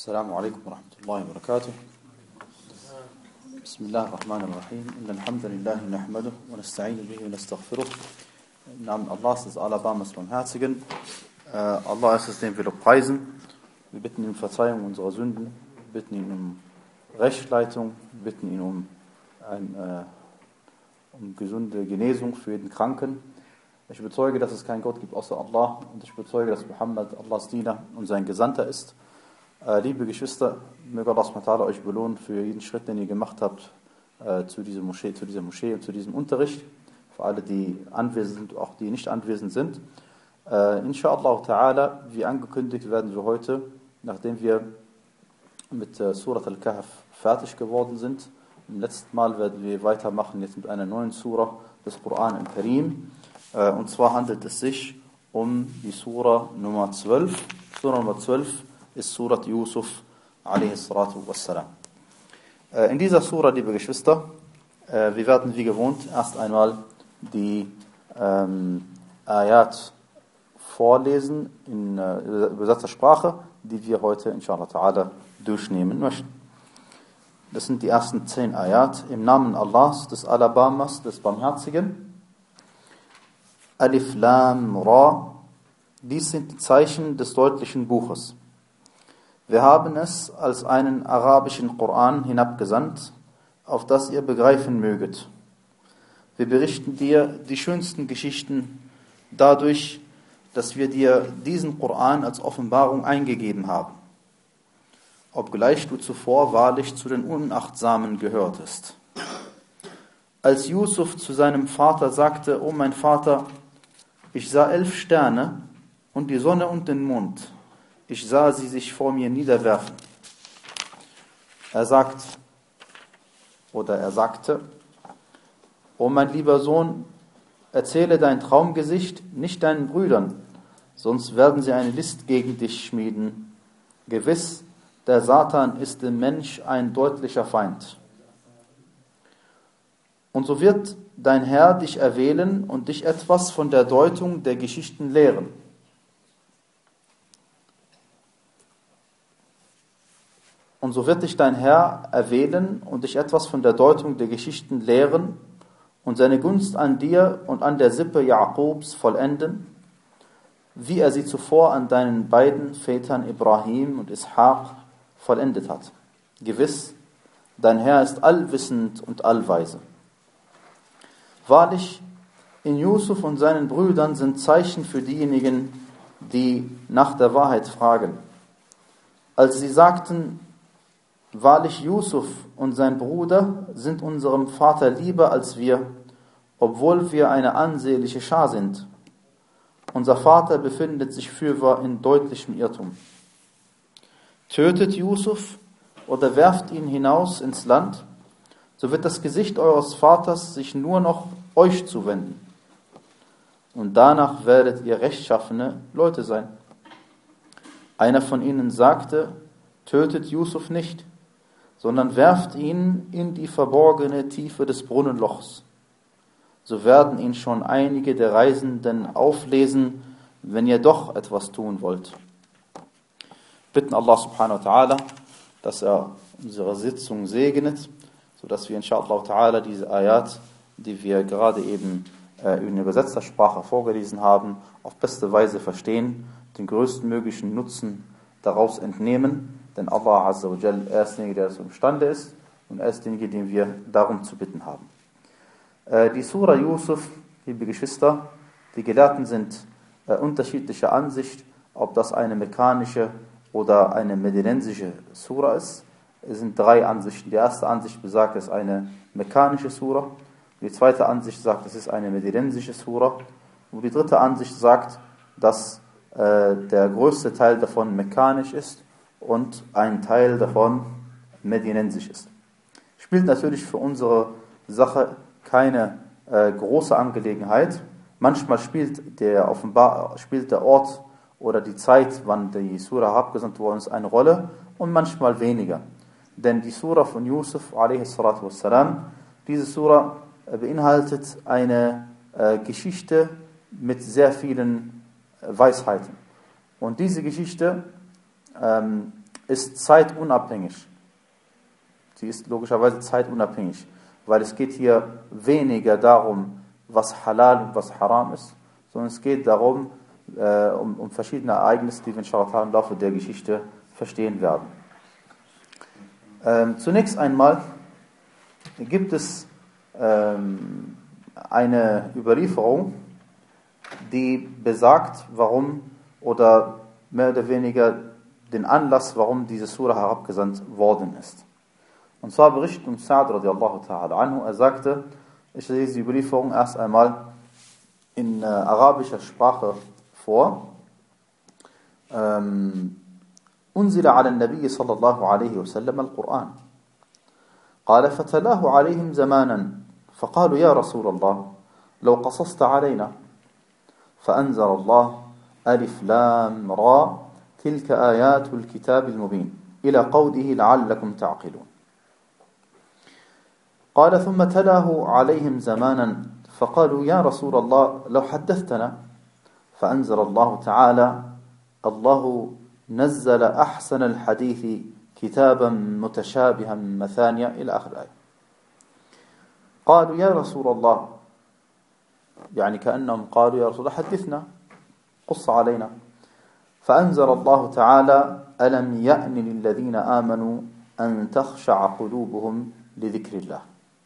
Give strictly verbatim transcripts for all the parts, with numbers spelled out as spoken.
السلام عليكم ورحمة الله وبركاته. بسم الله الرحمن الرحيم. إن الحمد لله نحمده ونستعين به ونستغفره. Im Namen Allahs, des Allerbarmers Barmherzigen. Äh, Allah ist es, den wir preisen. Wir bitten ihn um Verzeihung unserer Sünden. Wir bitten ihn um Rechtsleitung. Wir bitten ihn um, ein, äh, um gesunde Genesung für jeden Kranken. Ich bezeuge, dass es keinen Gott gibt außer Allah. Und ich bezeuge, dass Muhammad Allahs Diener und sein Gesandter ist. Äh, liebe Geschwister, möge Allah subhanahu wa ta'ala euch belohnen für jeden Schritt, den ihr gemacht habt äh, zu, dieser Moschee, zu dieser Moschee und zu diesem Unterricht. Für alle, die anwesend sind, auch die nicht anwesend sind. Äh, Inshallah ta'ala, wie angekündigt, werden wir heute, nachdem wir mit äh, Surat al-Kahf fertig geworden sind, im letzten Mal werden wir weitermachen jetzt mit einer neuen Surah des Koran im Karim. Äh, und zwar handelt es sich um die Surah Nummer zwölf. Surah Nummer zwölf ist Surat Yusuf alaihi salatu wassalam. Äh, in dieser Surah, liebe Geschwister, äh, wir werden wie gewohnt erst einmal die ähm, Ayat vorlesen in äh, übersetzter Sprache, die wir heute inshallah ta'ala durchnehmen möchten. Das sind die ersten zehn Ayat im Namen Allahs, des Allerbarmers, des Barmherzigen. Alif Lam Ra. Dies sind die Zeichen des deutlichen Buches. Wir haben es als einen arabischen Koran hinabgesandt, auf das ihr begreifen möget. Wir berichten dir die schönsten Geschichten dadurch, dass wir dir diesen Koran als Offenbarung eingegeben haben, obgleich du zuvor wahrlich zu den Unachtsamen gehörtest. Als Yusuf zu seinem Vater sagte: O mein Vater, ich sah elf Sterne und die Sonne und den Mond. Ich sah sie sich vor mir niederwerfen. Er sagt, oder er sagte: O mein lieber Sohn, erzähle dein Traumgesicht nicht deinen Brüdern, sonst werden sie eine List gegen dich schmieden. Gewiss, der Satan ist dem Mensch ein deutlicher Feind. Und so wird dein Herr dich erwählen und dich etwas von der Deutung der Geschichten lehren. Und so wird dich dein Herr erwählen und dich etwas von der Deutung der Geschichten lehren und seine Gunst an dir und an der Sippe Jakobs vollenden, wie er sie zuvor an deinen beiden Vätern Ibrahim und Ishaq vollendet hat. Gewiss, dein Herr ist allwissend und allweise. Wahrlich, in Yusuf und seinen Brüdern sind Zeichen für diejenigen, die nach der Wahrheit fragen. Als sie sagten: Wahrlich, Yusuf und sein Bruder sind unserem Vater lieber als wir, obwohl wir eine ansehnliche Schar sind. Unser Vater befindet sich fürwahr in deutlichem Irrtum. Tötet Yusuf oder werft ihn hinaus ins Land, so wird das Gesicht eures Vaters sich nur noch euch zuwenden. Und danach werdet ihr rechtschaffene Leute sein. Einer von ihnen sagte: Tötet Yusuf nicht, sondern werft ihn in die verborgene Tiefe des Brunnenlochs. So werden ihn schon einige der Reisenden auflesen, wenn ihr doch etwas tun wollt. Bitten Allah subhanahu wa ta'ala, dass er unsere Sitzung segnet, sodass wir inshallah ta'ala diese Ayat, die wir gerade eben äh, in übersetzter Sprache vorgelesen haben, auf beste Weise verstehen, den größtmöglichen Nutzen daraus entnehmen. Denn Allah Azza wa Jal, er ist derjenige, der es imstande ist, und er ist derjenige, den wir darum zu bitten haben. Äh, die Surah Yusuf, liebe Geschwister, die Gelehrten sind äh, unterschiedlicher Ansicht, ob das eine mekkanische oder eine medinensische Surah ist. Es sind drei Ansichten. Die erste Ansicht besagt, es ist eine mekkanische Surah. Die zweite Ansicht sagt, es ist eine medinensische Surah. Und die dritte Ansicht sagt, dass äh, der größte Teil davon mekkanisch ist und ein Teil davon medinensisch ist. Spielt natürlich für unsere Sache keine äh, große Angelegenheit. Manchmal spielt der, offenbar, spielt der Ort oder die Zeit, wann die Surah abgesandt worden ist, eine Rolle und manchmal weniger. Denn die Surah von Yusuf alaihi salatu wassalam, diese Surah äh, beinhaltet eine äh, Geschichte mit sehr vielen äh, Weisheiten. Und diese Geschichte ähm, ist zeitunabhängig. Sie ist logischerweise zeitunabhängig, weil es geht hier weniger darum, was halal und was haram ist, sondern es geht darum, äh, um, um verschiedene Ereignisse, die wir inshallah im Laufe der Geschichte verstehen werden. Ähm, zunächst einmal gibt es ähm, eine Überlieferung, die besagt, warum oder mehr oder weniger den Anlass, warum diese Sura herabgesandt worden ist. Und zwar berichtet uns Sa'd radiallahu ta'ala anhu, er sagte, ich lese die Überlieferung erst einmal in äh, arabischer Sprache vor. Ähm, أنزل على النبي صلى الله عليه وسلم القرآن قال فتلاه عليهم زمانا فقالوا يا رسول الله لو قصصت علينا فأنزل الله ألف لام را تلك آيات الكتاب المبين إلى قوله لعلكم تعقلون قال ثم تلاه عليهم زمانا فقالوا يا رسول الله لو حدثتنا فأنزل الله تعالى الله نزل أحسن الحديث كتابا متشابها مثانيا إلى آخر الآية قالوا يا رسول الله يعني كأنهم قالوا يا رسول الله حدثنا قص علينا فأنزل الله تعالى ألم يأن للذين آمنوا أن تخشع قلوبهم لذكر الله.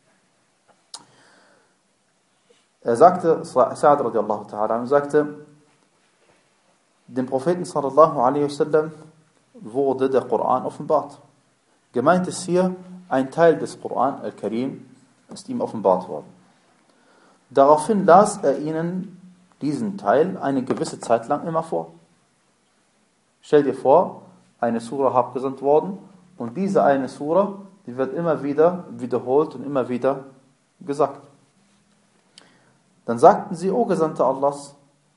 Er sagte, Sa'd radiallahu ta'ala, sagte, dem Propheten sallallahu alaihi wasallam wurde der Koran offenbart. Gemeint ist hier, ein Teil des Koran, Al-Karim, ist ihm offenbart worden. Daraufhin las er ihnen diesen Teil eine gewisse Zeit lang immer vor. Stell dir vor, eine Sura abgesandt worden und diese eine Sura, die wird immer wieder wiederholt und immer wieder gesagt. Dann sagten sie, O Gesandter Allahs,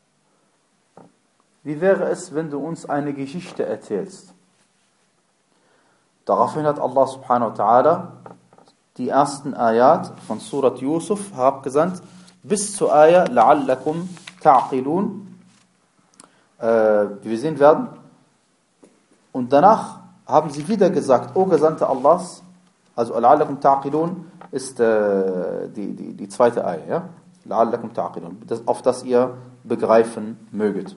wie wäre es, wenn du uns eine Geschichte erzählst? Daraufhin hat Allah subhanahu wa ta'ala die ersten Ayat von Surat Yusuf herabgesandt, bis zur Ayah La'allakum ta'qilun, äh, wie wir sehen werden. Und danach haben sie wieder gesagt, O Gesandte Allahs, also La'allakum ta'qilun ist äh, die, die, die zweite Ayah, ja? La'allakum ta'qilun, das, auf das ihr begreifen möget.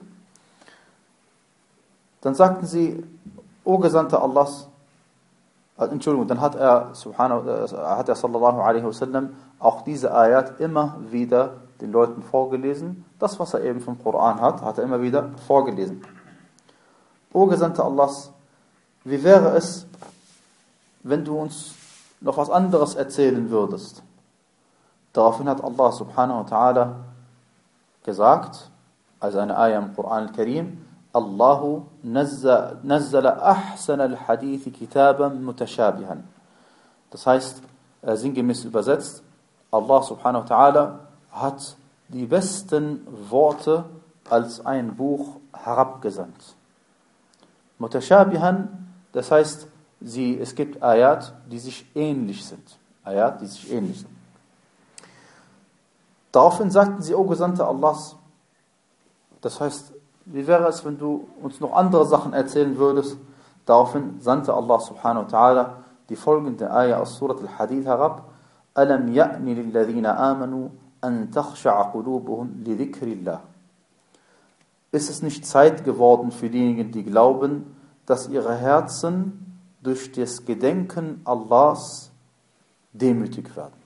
Dann sagten sie, O Gesandte Allahs, Entschuldigung, dann hat er, subhanahu, hat er sallallahu alaihi wasallam auch diese Ayat immer wieder den Leuten vorgelesen. Das, was er eben vom Koran hat, hat er immer wieder vorgelesen. O Gesandte Allahs, wie wäre es, wenn du uns noch was anderes erzählen würdest? Daraufhin hat Allah subhanahu wa ta'ala gesagt, also eine Ayah im Koran al-Karim, Allahu nazzala ahsan al-hadith kitaban mutashabihan. Das heißt, sinngemäß übersetzt, Allah subhanahu wa ta'ala hat die besten Worte als ein Buch herabgesandt. Mutashabihan, das heißt, sie, es gibt Ayat, die sich ähnlich sind. Ayat, die sich ähnlich sind. Daraufhin sagten sie, O Gesandte Allahs, das heißt, wie wäre es, wenn du uns noch andere Sachen erzählen würdest? Daraufhin sandte Allah subhanahu wa ta'ala die folgende Ayah aus Surat al-Hadid herab. Alam ya'ni lilladhina amanu an takhsha'a qulubuhum li dhikrillah. Ist es nicht Zeit geworden für diejenigen, die glauben, dass ihre Herzen durch das Gedenken Allahs demütig werden?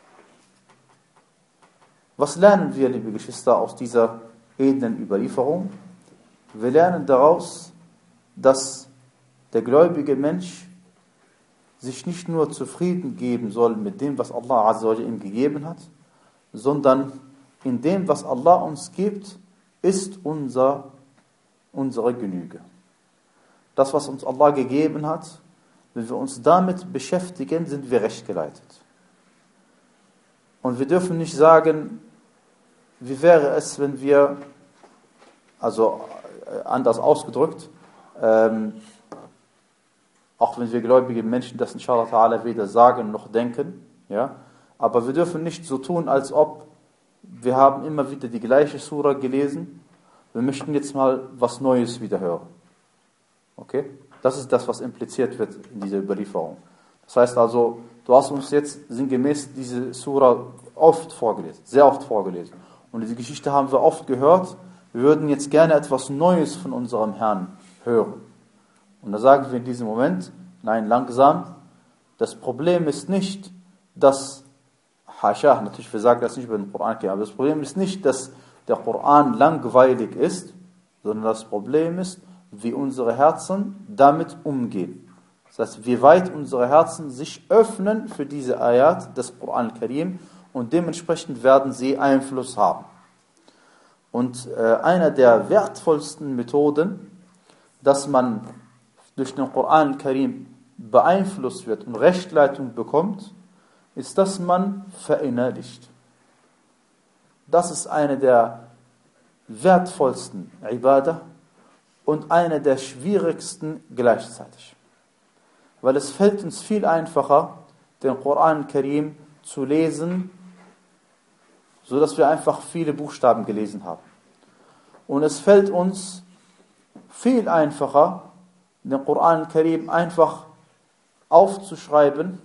Was lernen wir, liebe Geschwister, aus dieser edlen Überlieferung? Wir lernen daraus, dass der gläubige Mensch sich nicht nur zufrieden geben soll mit dem, was Allah azza wa jalla ihm gegeben hat, sondern in dem, was Allah uns gibt, ist unser, unsere Genüge. Das, was uns Allah gegeben hat, wenn wir uns damit beschäftigen, sind wir recht geleitet. Und wir dürfen nicht sagen, wie wäre es, wenn wir, also anders ausgedrückt, ähm, auch wenn wir gläubige Menschen das inshallah ta'ala weder sagen noch denken, ja, aber wir dürfen nicht so tun, als ob wir haben immer wieder die gleiche Sura gelesen, wir möchten jetzt mal was Neues wieder hören. Okay? Das ist das, was impliziert wird in dieser Überlieferung. Das heißt also, du hast uns jetzt sinngemäß diese Sura oft vorgelesen, sehr oft vorgelesen. Und diese Geschichte haben wir oft gehört. Wir würden jetzt gerne etwas Neues von unserem Herrn hören. Und da sagen wir in diesem Moment, nein, langsam, das Problem ist nicht, dass, Hascha, natürlich, wir sagen das nicht über den Koran, aber das Problem ist nicht, dass der Koran langweilig ist, sondern das Problem ist, wie unsere Herzen damit umgehen. Das heißt, wie weit unsere Herzen sich öffnen für diese Ayat des Koran Karim und dementsprechend werden sie Einfluss haben. Und äh, einer der wertvollsten Methoden, dass man durch den Koran Karim beeinflusst wird und Rechtleitung bekommt, ist, dass man verinnerlicht. Das ist eine der wertvollsten Ibadah und eine der schwierigsten gleichzeitig. Weil es fällt uns viel einfacher, den Koran Karim zu lesen, so dass wir einfach viele Buchstaben gelesen haben. Und es fällt uns viel einfacher, den Koran Karim einfach aufzuschreiben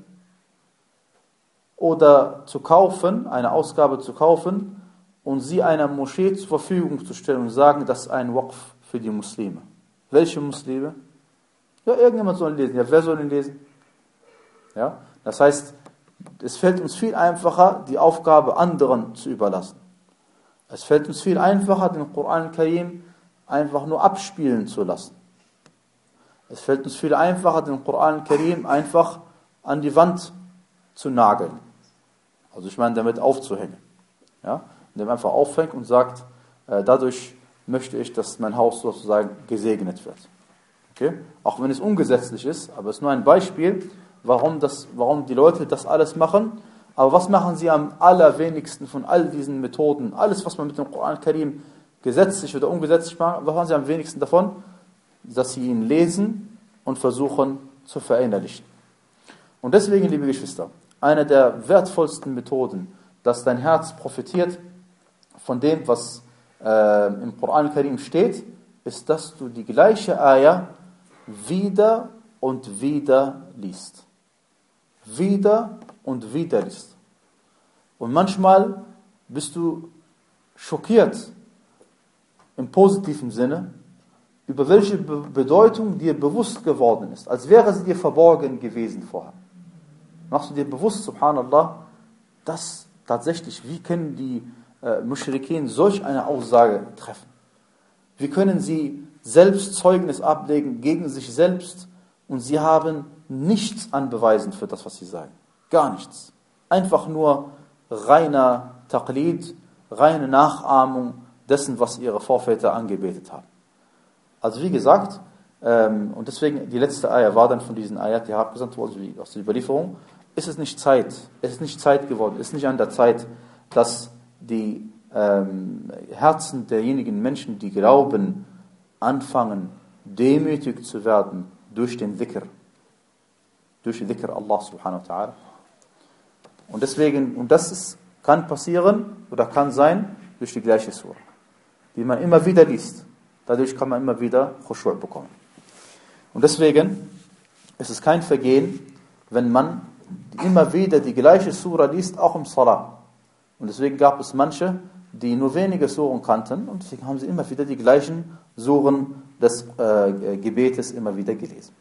oder zu kaufen, eine Ausgabe zu kaufen und sie einer Moschee zur Verfügung zu stellen und sagen, das ist ein Waqf für die Muslime. Welche Muslime? Ja, irgendjemand soll ihn lesen. Ja, wer soll ihn lesen? Ja, das heißt, es fällt uns viel einfacher, die Aufgabe anderen zu überlassen. Es fällt uns viel einfacher, den Koran Karim einfach nur abspielen zu lassen. Es fällt uns viel einfacher, den Koran Karim einfach an die Wand zu nageln. Also ich meine, damit aufzuhängen. Ja? Indem man einfach aufhängt und sagt, äh, dadurch möchte ich, dass mein Haus sozusagen gesegnet wird. Okay? Auch wenn es ungesetzlich ist, aber es ist nur ein Beispiel, warum, das, warum die Leute das alles machen. Aber was machen sie am allerwenigsten von all diesen Methoden? Alles, was man mit dem Koran Karim gesetzlich oder ungesetzlich macht, was machen sie am wenigsten davon? Dass sie ihn lesen und versuchen zu verinnerlichen. Und deswegen, liebe Geschwister, eine der wertvollsten Methoden, dass dein Herz profitiert von dem, was äh, im Koran Karim steht, ist, dass du die gleiche Ayah wieder und wieder liest. Wieder und wieder liest. Und manchmal bist du schockiert, im positiven Sinne, über welche Be- Bedeutung dir bewusst geworden ist, als wäre sie dir verborgen gewesen vorher. Machst du dir bewusst, subhanallah, dass tatsächlich, wie können die äh, Muschrikin solch eine Aussage treffen? Wie können sie selbst Zeugnis ablegen gegen sich selbst und sie haben nichts an Beweisen für das, was sie sagen? Gar nichts. Einfach nur reiner Taqlid, reine Nachahmung dessen, was ihre Vorväter angebetet haben. Also wie gesagt, ähm, und deswegen die letzte Ayah war dann von diesen Ayat, die herabgesandt wurde aus der Überlieferung, ist es nicht Zeit, es ist nicht Zeit geworden, es ist nicht an der Zeit, dass die ähm, Herzen derjenigen Menschen, die glauben, anfangen, demütig zu werden durch den Dhikr, durch den Dhikr Allah subhanahu wa ta'ala. Und deswegen, und das ist, kann passieren oder kann sein durch die gleiche Surah, die man immer wieder liest. Dadurch kann man immer wieder Khushu' bekommen. Und deswegen ist es kein Vergehen, wenn man immer wieder die gleiche Surah liest, auch im Salah. Und deswegen gab es manche, die nur wenige Suren kannten und deswegen haben sie immer wieder die gleichen Suren des äh, Gebetes immer wieder gelesen.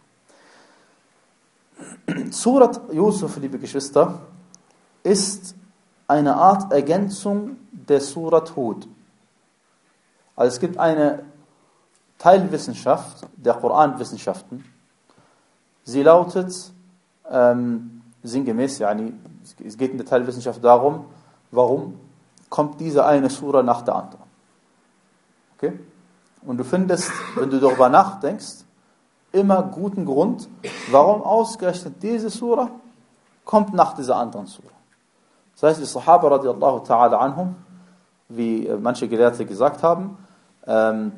Surat Yusuf, liebe Geschwister, ist eine Art Ergänzung der Surat Hud. Also es gibt eine Teilwissenschaft der Koranwissenschaften. Sie lautet ähm, sinngemäß, yani, es geht in der Teilwissenschaft darum, warum kommt diese eine Sura nach der anderen. Okay? Und du findest, wenn du darüber nachdenkst, immer guten Grund, warum ausgerechnet diese Sura kommt nach dieser anderen Sura. Das heißt, die Sahaba radiallahu ta'ala anhum, wie manche Gelehrte gesagt haben, ähm,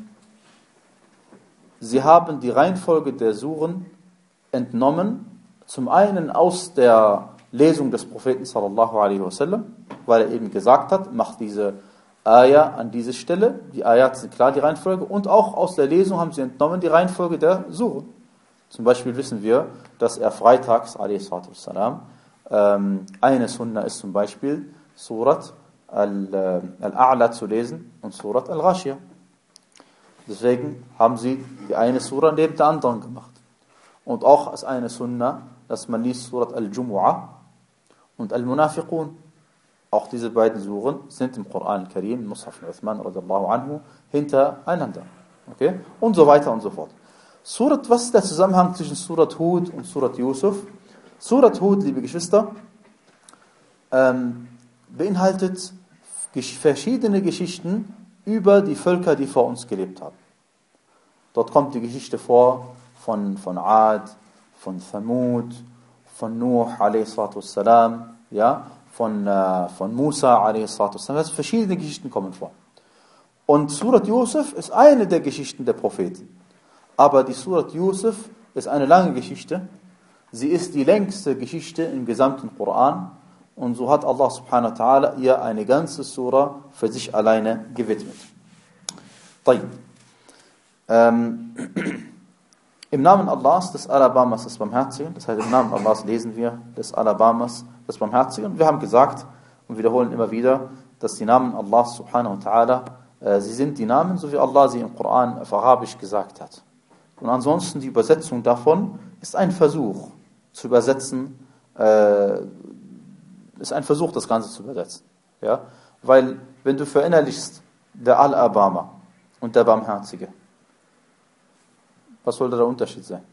sie haben die Reihenfolge der Suren entnommen, zum einen aus der Lesung des Propheten sallallahu alaihi wasallam, weil er eben gesagt hat, macht diese Ayah an diese Stelle, die Ayat sind klar, die Reihenfolge, und auch aus der Lesung haben sie entnommen die Reihenfolge der Suren. Zum Beispiel wissen wir, dass er freitags, a.s.w., ähm, eine Sunna ist zum Beispiel, Surat Al-A'la zu lesen und Surat Al-Ghashiyah. Deswegen haben sie die eine Surah neben der anderen gemacht. Und auch als eine Sunna, dass man liest Surat Al-Jumu'ah und Al-Munafiqun. Auch diese beiden Suren sind im Koran al-Karim, Mushaf Uthman radiyallahu anhu, hintereinander. Okay? Und so weiter und so fort. Surat, was ist der Zusammenhang zwischen Surat Hud und Surat Yusuf? Surat Hud, liebe Geschwister, ähm, beinhaltet verschiedene Geschichten über die Völker, die vor uns gelebt haben. Dort kommt die Geschichte vor von, von Ad, von Thamud, von Nuh a.s., ja, von, äh, von Musa a.s. Also verschiedene Geschichten kommen vor. Und Surat Yusuf ist eine der Geschichten der Propheten. Aber die Surat Yusuf ist eine lange Geschichte. Sie ist die längste Geschichte im gesamten Koran. Und so hat Allah subhanahu wa ta'ala ihr eine ganze Surah für sich alleine gewidmet. Ähm, Im Namen Allahs, des Alabamas, des Barmherzigen, das heißt im Namen Allahs lesen wir des Alabamas, des Barmherzigen. Wir haben gesagt und wiederholen immer wieder, dass die Namen Allahs subhanahu wa ta'ala, äh, sie sind die Namen, so wie Allah sie im Koran auf Arabisch gesagt hat. Und ansonsten die Übersetzung davon ist ein Versuch zu übersetzen, äh, ist ein Versuch, das Ganze zu übersetzen. Ja? Weil, wenn du verinnerlichst, der Al-Abama und der Barmherzige, was soll da der Unterschied sein?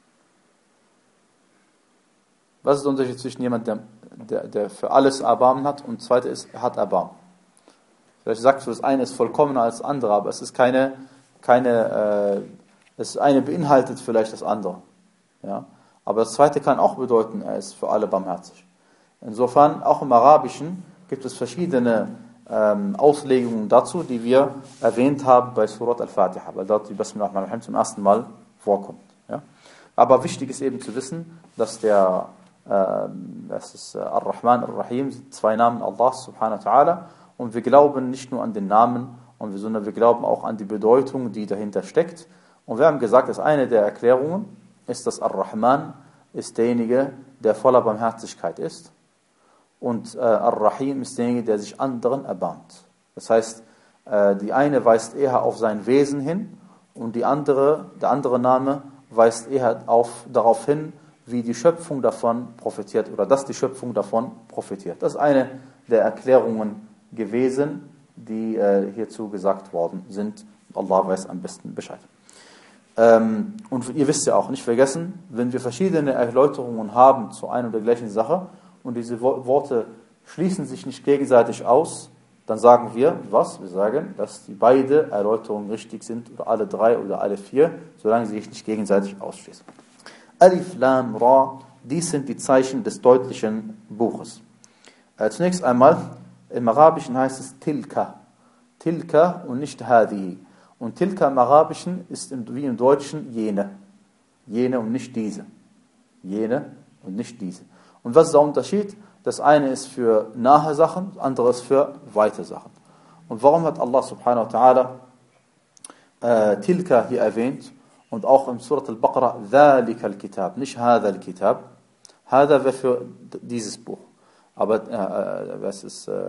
Was ist der Unterschied zwischen jemandem, der, der, der für alles Erbarmen hat und das zweite ist, er hat Erbarmen? Vielleicht sagst du, das eine ist vollkommener als das andere, aber es ist keine, keine äh, das eine beinhaltet vielleicht das andere. Ja? Aber das zweite kann auch bedeuten, er ist für alle barmherzig. Insofern, auch im Arabischen gibt es verschiedene ähm, Auslegungen dazu, die wir erwähnt haben bei Surat Al-Fatiha, weil dort die Bismillah ar-Rahman zum ersten Mal vorkommt. Ja? Aber wichtig ist eben zu wissen, dass der äh, das ist äh, Ar-Rahman Ar-Rahim, zwei Namen Allahs subhanahu wa ta'ala, und wir glauben nicht nur an den Namen, sondern wir glauben auch an die Bedeutung, die dahinter steckt. Und wir haben gesagt, dass eine der Erklärungen ist, dass Ar-Rahman ist derjenige, der voller Barmherzigkeit ist. Und äh, Ar-Rahim ist derjenige, der sich anderen erbarmt. Das heißt, äh, die eine weist eher auf sein Wesen hin und die andere, der andere Name weist eher auf, darauf hin, wie die Schöpfung davon profitiert oder dass die Schöpfung davon profitiert. Das ist eine der Erklärungen gewesen, die äh, hierzu gesagt worden sind. Allah weiß am besten Bescheid. Ähm, und ihr wisst ja auch, nicht vergessen, wenn wir verschiedene Erläuterungen haben zu einer und der gleichen Sache und diese Worte schließen sich nicht gegenseitig aus, dann sagen wir, was? Wir sagen, dass die beide Erläuterungen richtig sind oder alle drei oder alle vier, solange sie sich nicht gegenseitig ausschließen. Alif, Lam, Ra, dies sind die Zeichen des deutlichen Buches. Äh, zunächst einmal, im Arabischen heißt es Tilka. Tilka und nicht Hadi. Und Tilka im Arabischen ist im, wie im Deutschen jene. Jene und nicht diese. Jene und nicht diese. Und was ist der Unterschied? Das eine ist für nahe Sachen, das andere ist für weite Sachen. Und warum hat Allah subhanahu wa ta'ala äh, Tilka hier erwähnt? Und auch im Surat al-Baqarah, Dhalika al-Kitab, nicht Hadha al-Kitab. Hadha wäre für dieses Buch. Aber äh, was ist, äh,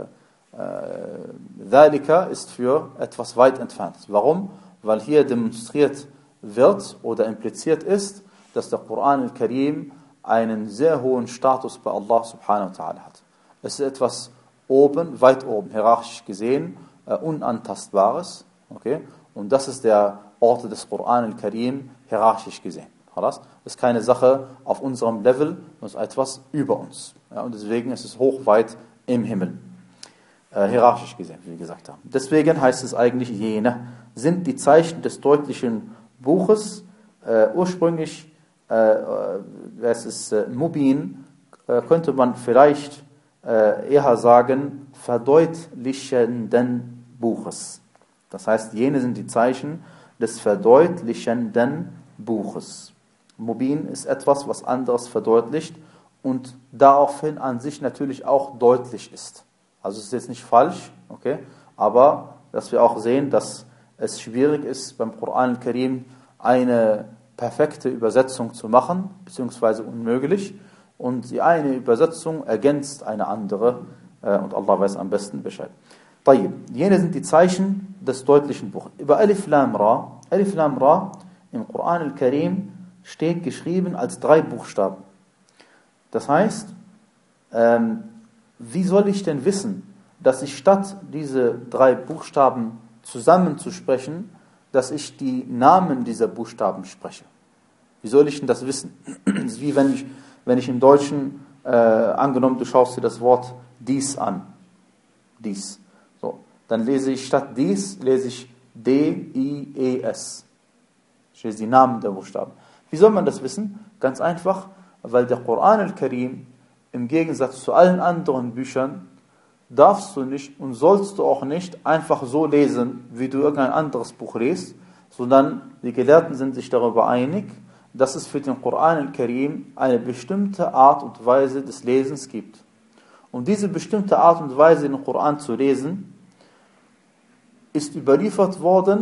Dhalika ist für etwas weit entfernt. Warum? Weil hier demonstriert wird oder impliziert ist, dass der Koran al-Karim einen sehr hohen Status bei Allah subhanahu wa ta'ala hat. Es ist etwas oben, weit oben, hierarchisch gesehen, äh, unantastbares. Okay? Und das ist der Ort des Koran al-Karim, hierarchisch gesehen. Das ist keine Sache auf unserem Level, das ist etwas über uns. Ja, und deswegen ist es hochweit im Himmel. Äh, hierarchisch gesehen, wie wir gesagt haben. Deswegen heißt es eigentlich, jene sind die Zeichen des deutlichen Buches. Äh, ursprünglich, äh, es ist äh, Mubin, äh, könnte man vielleicht äh, eher sagen, verdeutlichenden Buches. Das heißt, jene sind die Zeichen des verdeutlichenden Buches. Mubin ist etwas, was anderes verdeutlicht und daraufhin an sich natürlich auch deutlich ist. Also es ist jetzt nicht falsch, okay, aber dass wir auch sehen, dass es schwierig ist, beim Koran al-Karim eine perfekte Übersetzung zu machen, beziehungsweise unmöglich. Und die eine Übersetzung ergänzt eine andere äh, und Allah weiß am besten Bescheid. طيب, jene sind die Zeichen des deutlichen Buches. Über Alif Lam Ra, Alif Lam Ra im Koran al-Karim steht geschrieben als drei Buchstaben. Das heißt, ähm, wie soll ich denn wissen, dass ich statt diese drei Buchstaben zusammenzusprechen, dass ich die Namen dieser Buchstaben spreche? Wie soll ich denn das wissen? Das ist wie wenn ich, wenn ich im Deutschen, äh, angenommen, du schaust dir das Wort dies an. Dies. So, dann lese ich statt dies, lese ich D I E S. Ich lese die Namen der Buchstaben. Wie soll man das wissen? Ganz einfach, weil der Koran al-Karim im Gegensatz zu allen anderen Büchern darfst du nicht und sollst du auch nicht einfach so lesen, wie du irgendein anderes Buch liest, sondern die Gelehrten sind sich darüber einig, dass es für den Koran al-Karim eine bestimmte Art und Weise des Lesens gibt. Und diese bestimmte Art und Weise, den Koran zu lesen, ist überliefert worden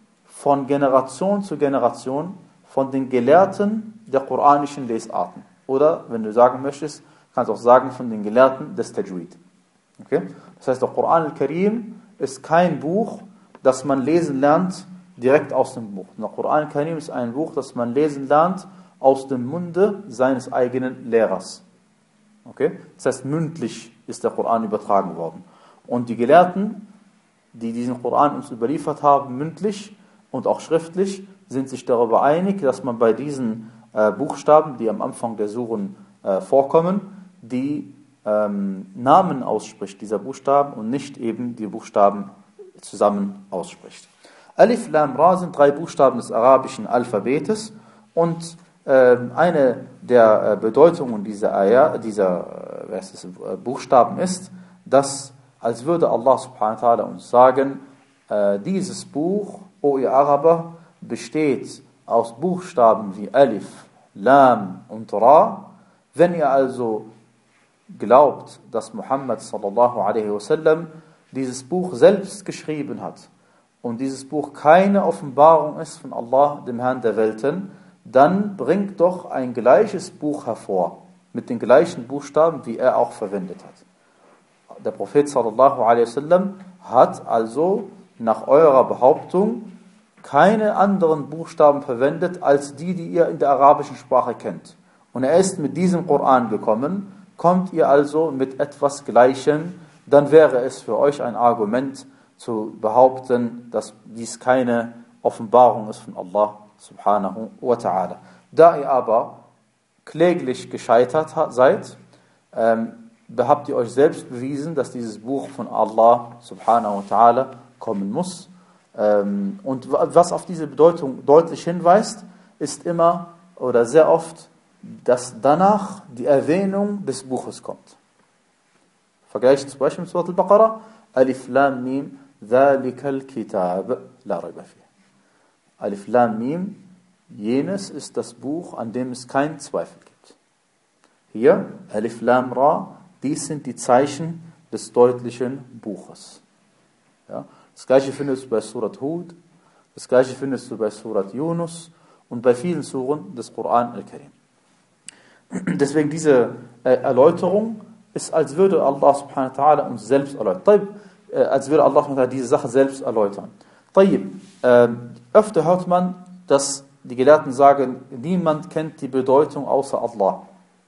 von Generation zu Generation von den Gelehrten der koranischen Lesarten. Oder, wenn du sagen möchtest, kannst du auch sagen von den Gelehrten des Tajwid. Okay? Das heißt, der Koran al-Karim ist kein Buch, das man lesen lernt direkt aus dem Buch. Der Koran al-Karim ist ein Buch, das man lesen lernt aus dem Munde seines eigenen Lehrers. Okay? Das heißt, mündlich ist der Koran übertragen worden. Und die Gelehrten, die diesen Koran uns überliefert haben, mündlich und auch schriftlich, sind sich darüber einig, dass man bei diesen äh, Buchstaben, die am Anfang der Suren äh, vorkommen, die ähm, Namen ausspricht, dieser Buchstaben, und nicht eben die Buchstaben zusammen ausspricht. Alif, Lam, Ra sind drei Buchstaben des arabischen Alphabetes und äh, eine der äh, Bedeutungen dieser, Ayah, dieser äh, es, äh, Buchstaben ist, dass, als würde Allah subhanahu wa ta'ala uns sagen, äh, dieses Buch, o ihr Araber, besteht aus Buchstaben wie Alif, Lam und Ra. Wenn ihr also glaubt, dass Muhammad sallallahu alaihi wasallam dieses Buch selbst geschrieben hat und dieses Buch keine Offenbarung ist von Allah, dem Herrn der Welten, dann bringt doch ein gleiches Buch hervor, mit den gleichen Buchstaben, wie er auch verwendet hat. Der Prophet sallallahu alaihi wasallam hat also nach eurer Behauptung keine anderen Buchstaben verwendet, als die, die ihr in der arabischen Sprache kennt. Und er ist mit diesem Koran gekommen. Kommt ihr also mit etwas Gleichem, dann wäre es für euch ein Argument zu behaupten, dass dies keine Offenbarung ist von Allah subhanahu wa ta'ala. Da ihr aber kläglich gescheitert seid, ähm, habt ihr euch selbst bewiesen, dass dieses Buch von Allah subhanahu wa ta'ala kommen muss. Ähm, und was auf diese Bedeutung deutlich hinweist, ist immer oder sehr oft, dass danach die Erwähnung des Buches kommt. Vergleicht zum Beispiel mit Surat al-Baqarah, Alif Lam Mim, Dhalikal Kitab, la Rayba fih. Alif Lam Mim, jenes ist das Buch, an dem es keinen Zweifel gibt. Hier, Alif Lam Ra, dies sind die Zeichen des deutlichen Buches. Ja? Das gleiche findest du bei Surat Hud, das gleiche findest du bei Surat Yunus und bei vielen Suren des Koran al-Karim. Deswegen diese äh, Erläuterung ist, als würde Allah subhanahu wa ta'ala uns selbst erläutern. Äh, als würde Allah subhanahu wa ta'ala diese Sache selbst erläutern. Äh, öfter hört man, dass die Gelehrten sagen, niemand kennt die Bedeutung außer Allah.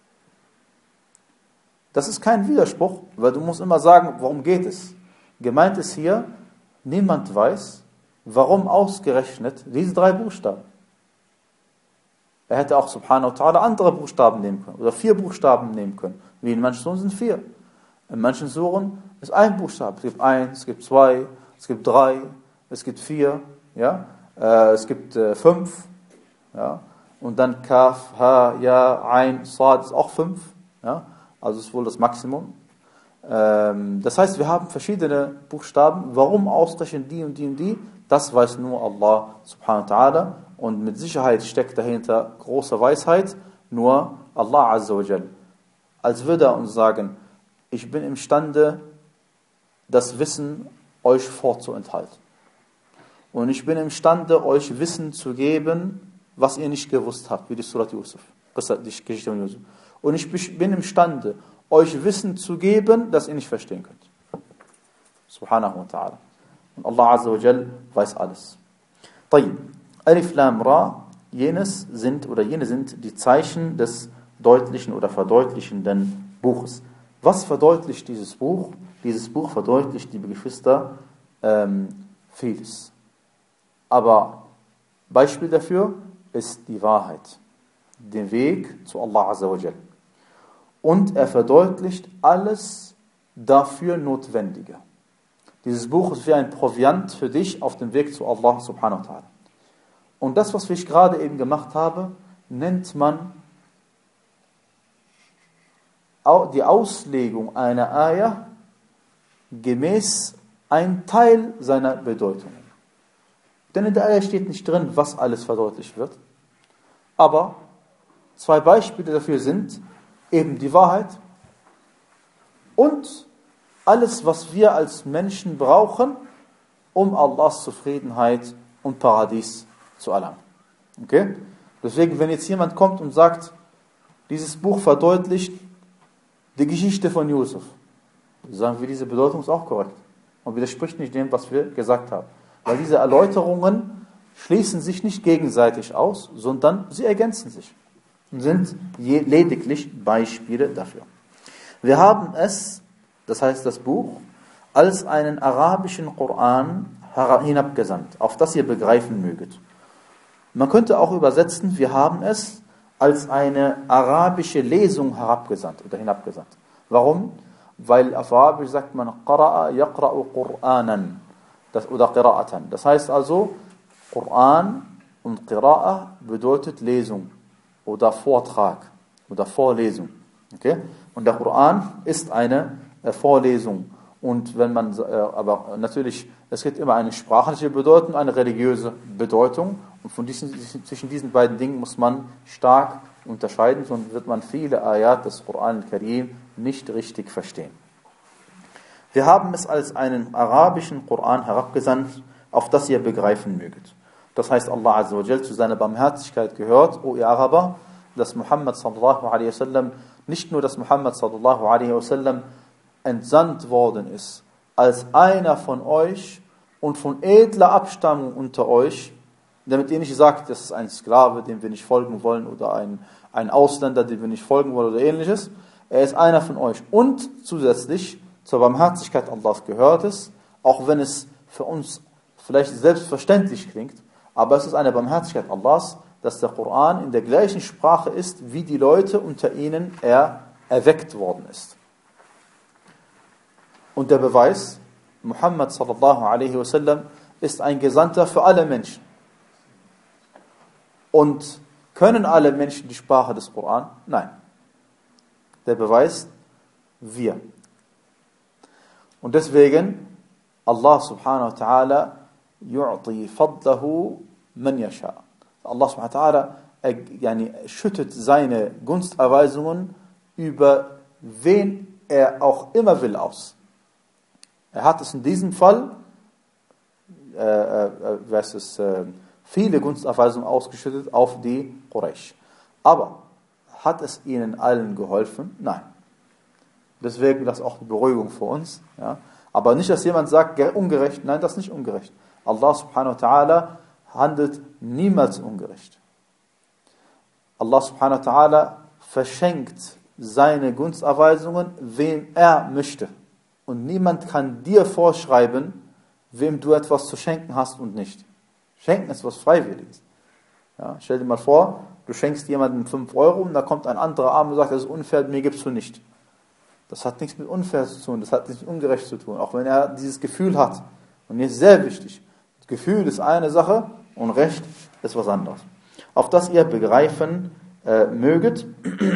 Das ist kein Widerspruch, weil du musst immer sagen, worum geht es? Gemeint ist hier, niemand weiß, warum ausgerechnet diese drei Buchstaben. Er hätte auch subhanahu wa ta'ala andere Buchstaben nehmen können oder vier Buchstaben nehmen können. Wie in manchen Suren sind vier. In manchen Suren ist ein Buchstabe. Es gibt eins, es gibt zwei, es gibt drei, es gibt vier, ja, äh, es gibt äh, fünf, ja, und dann Kaf, Ha, Ja, Ein, Sad ist auch fünf, ja, also ist wohl das Maximum. Ähm, das heißt, wir haben verschiedene Buchstaben. Warum ausrechnen die und die und die? Das weiß nur Allah subhanahu wa ta'ala. Und mit Sicherheit steckt dahinter große Weisheit, nur Allah azza wa jal. Als würde er uns sagen, ich bin imstande, das Wissen euch vorzuenthalten. Und ich bin imstande, euch Wissen zu geben, was ihr nicht gewusst habt, wie die Surat Yusuf, die Geschichte von Yusuf. Und ich bin imstande, euch Wissen zu geben, das ihr nicht verstehen könnt. Subhanahu wa ta'ala. Und Allah Azza wa Jal weiß alles. طيب. Alif Lam Ra, jenes sind oder jene sind die Zeichen des deutlichen oder verdeutlichenden Buches. Was verdeutlicht dieses Buch? Dieses Buch verdeutlicht, liebe Geschwister, ähm, vieles. Aber Beispiel dafür ist die Wahrheit, den Weg zu Allah Azza wa Jal. Und er verdeutlicht alles dafür Notwendige. Dieses Buch ist wie ein Proviant für dich auf dem Weg zu Allah subhanahu wa ta'ala. Und das, was ich gerade eben gemacht habe, nennt man die Auslegung einer Ayah gemäß ein Teil seiner Bedeutung. Denn in der Ayah steht nicht drin, was alles verdeutlicht wird. Aber zwei Beispiele dafür sind eben die Wahrheit und alles, was wir als Menschen brauchen, um Allahs Zufriedenheit und Paradies zu erlangen. Okay? Deswegen, wenn jetzt jemand kommt und sagt, dieses Buch verdeutlicht die Geschichte von Yusuf, sagen wir, diese Bedeutung ist auch korrekt und widerspricht nicht dem, was wir gesagt haben. Weil diese Erläuterungen schließen sich nicht gegenseitig aus, sondern sie ergänzen sich und sind lediglich Beispiele dafür. Wir haben es, das heißt das Buch, als einen arabischen Koran hinabgesandt, auf das ihr begreifen möget. Man könnte auch übersetzen, wir haben es als eine arabische Lesung herabgesandt oder hinabgesandt. Warum? Weil auf Arabisch sagt man Qara'a yaqra'u Qur'anan das, oder Qira'atan. Das heißt also, Qur'an und Qira'a bedeutet Lesung oder Vortrag oder Vorlesung. Okay? Und der Koran ist eine äh, Vorlesung. Und wenn man, äh, aber natürlich, es gibt immer eine sprachliche Bedeutung, eine religiöse Bedeutung. Und von diesen, zwischen diesen beiden Dingen muss man stark unterscheiden, sonst wird man viele Ayat des Koran al-Karim nicht richtig verstehen. Wir haben es als einen arabischen Koran herabgesandt, auf das ihr begreifen möget. Das heißt, Allah Azza wa Jal zu seiner Barmherzigkeit gehört, o ihr Araber, dass Muhammad sallallahu alaihi wasallam, nicht nur, dass Muhammad sallallahu alaihi wasallam entsandt worden ist, als einer von euch und von edler Abstammung unter euch, damit ihr nicht sagt, das ist ein Sklave, dem wir nicht folgen wollen, oder ein, ein Ausländer, dem wir nicht folgen wollen, oder ähnliches. Er ist einer von euch. Und zusätzlich zur Barmherzigkeit Allahs gehört es, auch wenn es für uns vielleicht selbstverständlich klingt, aber es ist eine Barmherzigkeit Allahs, dass der Koran in der gleichen Sprache ist, wie die Leute unter ihnen er erweckt worden ist. Und der Beweis, Muhammad sallallahu alaihi wasallam ist ein Gesandter für alle Menschen. Und können alle Menschen die Sprache des Koran? Nein. Der Beweis, wir. Und deswegen, Allah subhanahu wa ta'ala yu'ti fadlahu man yasha. Allah subhanahu wa ta'ala er, yani, schüttet seine Gunsterweisungen über wen er auch immer will aus. Er hat es in diesem Fall äh, äh, was ist, äh, viele Gunsterweisungen ausgeschüttet auf die Quraysh. Aber hat es ihnen allen geholfen? Nein. Deswegen das ist auch eine Beruhigung für uns. Ja? Aber nicht, dass jemand sagt, ungerecht. Nein, das ist nicht ungerecht. Allah subhanahu wa ta'ala handelt niemals ungerecht. Allah subhanahu wa ta'ala verschenkt seine Gunsterweisungen, wem er möchte. Und niemand kann dir vorschreiben, wem du etwas zu schenken hast und nicht. Schenken ist was Freiwilliges. Ja, stell dir mal vor, du schenkst jemandem fünf Euro und da kommt ein anderer Arm und sagt, das ist unfair, mir gibst du nicht. Das hat nichts mit unfair zu tun, das hat nichts mit ungerecht zu tun, auch wenn er dieses Gefühl hat. Und hier ist sehr wichtig, das Gefühl ist eine Sache und Recht ist was anderes. Auf das ihr begreifen äh, möget,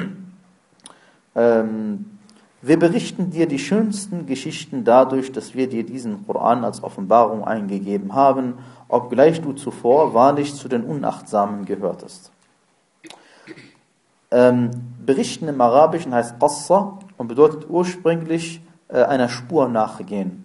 ähm, wir berichten dir die schönsten Geschichten dadurch, dass wir dir diesen Koran als Offenbarung eingegeben haben, obgleich du zuvor wahrlich zu den Unachtsamen gehörtest. Ähm, berichten im Arabischen heißt Qassa und bedeutet ursprünglich äh, einer Spur nachgehen.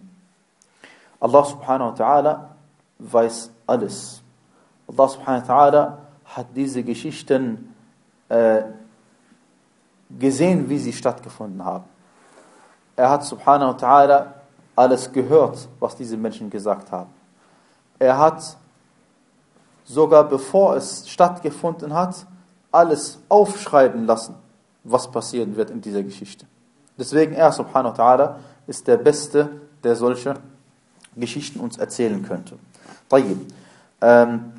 Allah subhanahu wa ta'ala weiß alles. Allah subhanahu wa ta'ala hat diese Geschichten äh, gesehen, wie sie stattgefunden haben. Er hat subhanahu wa ta'ala alles gehört, was diese Menschen gesagt haben. Er hat sogar bevor es stattgefunden hat, alles aufschreiben lassen, was passieren wird in dieser Geschichte. Deswegen er subhanahu wa ta'ala ist der Beste, der solche Geschichten uns erzählen könnte. Ähm,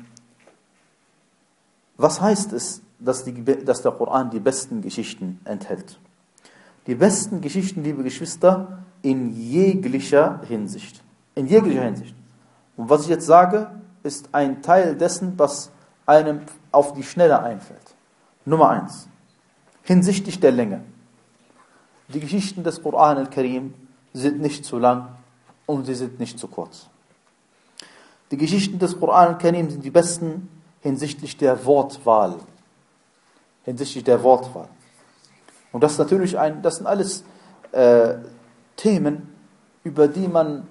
was heißt es, dass, die, dass der Koran die besten Geschichten enthält? Die besten Geschichten, liebe Geschwister, in jeglicher Hinsicht. In jeglicher Hinsicht. Und was ich jetzt sage, ist ein Teil dessen, was einem auf die Schnelle einfällt. Nummer eins. Hinsichtlich der Länge. Die Geschichten des Koran al-Karim sind nicht zu lang und sie sind nicht zu kurz. Die Geschichten des Koran al-Karim sind die besten hinsichtlich der Wortwahl. Hinsichtlich der Wortwahl. Und das ist natürlich ein, das sind alles äh, Themen, über die man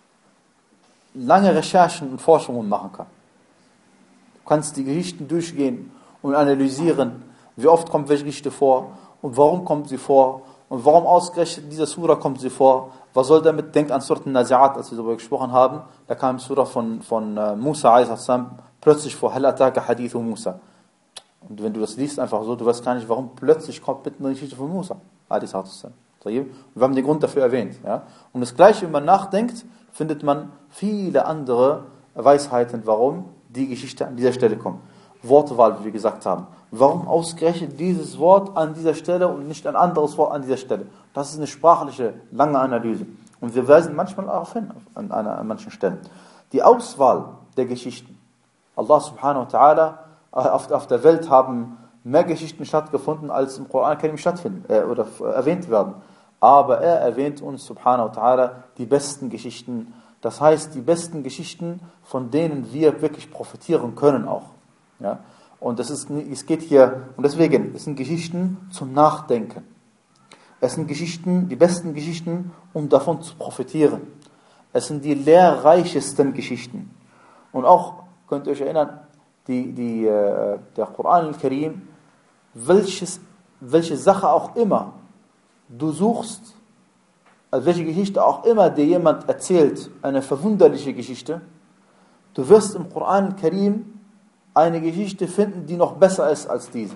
lange Recherchen und Forschungen machen kann. Du kannst die Geschichten durchgehen und analysieren, wie oft kommt welche Geschichte vor und warum kommt sie vor und warum ausgerechnet in dieser Sura kommt sie vor. Was soll damit? Denk an Surat al-Nazi'at, als wir darüber gesprochen haben. Da kam die Sura von, von uh, Musa a s. plötzlich vor, Hal ataka hadithu Musa. Und wenn du das liest einfach so, du weißt gar nicht, warum plötzlich kommt mitten eine Geschichte von Musa a s. Und wir haben den Grund dafür erwähnt. Ja? Und das Gleiche, wenn man nachdenkt, findet man viele andere Weisheiten, warum die Geschichte an dieser Stelle kommt. Wortwahl, wie wir gesagt haben. Warum ausgerechnet dieses Wort an dieser Stelle und nicht ein anderes Wort an dieser Stelle? Das ist eine sprachliche, lange Analyse. Und wir weisen manchmal darauf hin, an, an, an manchen Stellen. Die Auswahl der Geschichten. Allah subhanahu wa ta'ala, auf, auf der Welt haben mehr Geschichten stattgefunden, als im Koran Karim stattfinden äh, oder erwähnt werden. Aber er erwähnt uns subhanahu wa ta'ala die besten Geschichten. Das heißt, die besten Geschichten, von denen wir wirklich profitieren können auch. Ja? Und das ist, es geht hier, und deswegen, es sind Geschichten zum Nachdenken. Es sind Geschichten, die besten Geschichten, um davon zu profitieren. Es sind die lehrreichesten Geschichten. Und auch, könnt ihr euch erinnern, die, die, äh, der Koran al-Karim, welches, welche Sache auch immer du suchst, also welche Geschichte auch immer dir jemand erzählt, eine verwunderliche Geschichte, du wirst im Koran al-Karim eine Geschichte finden, die noch besser ist als diese.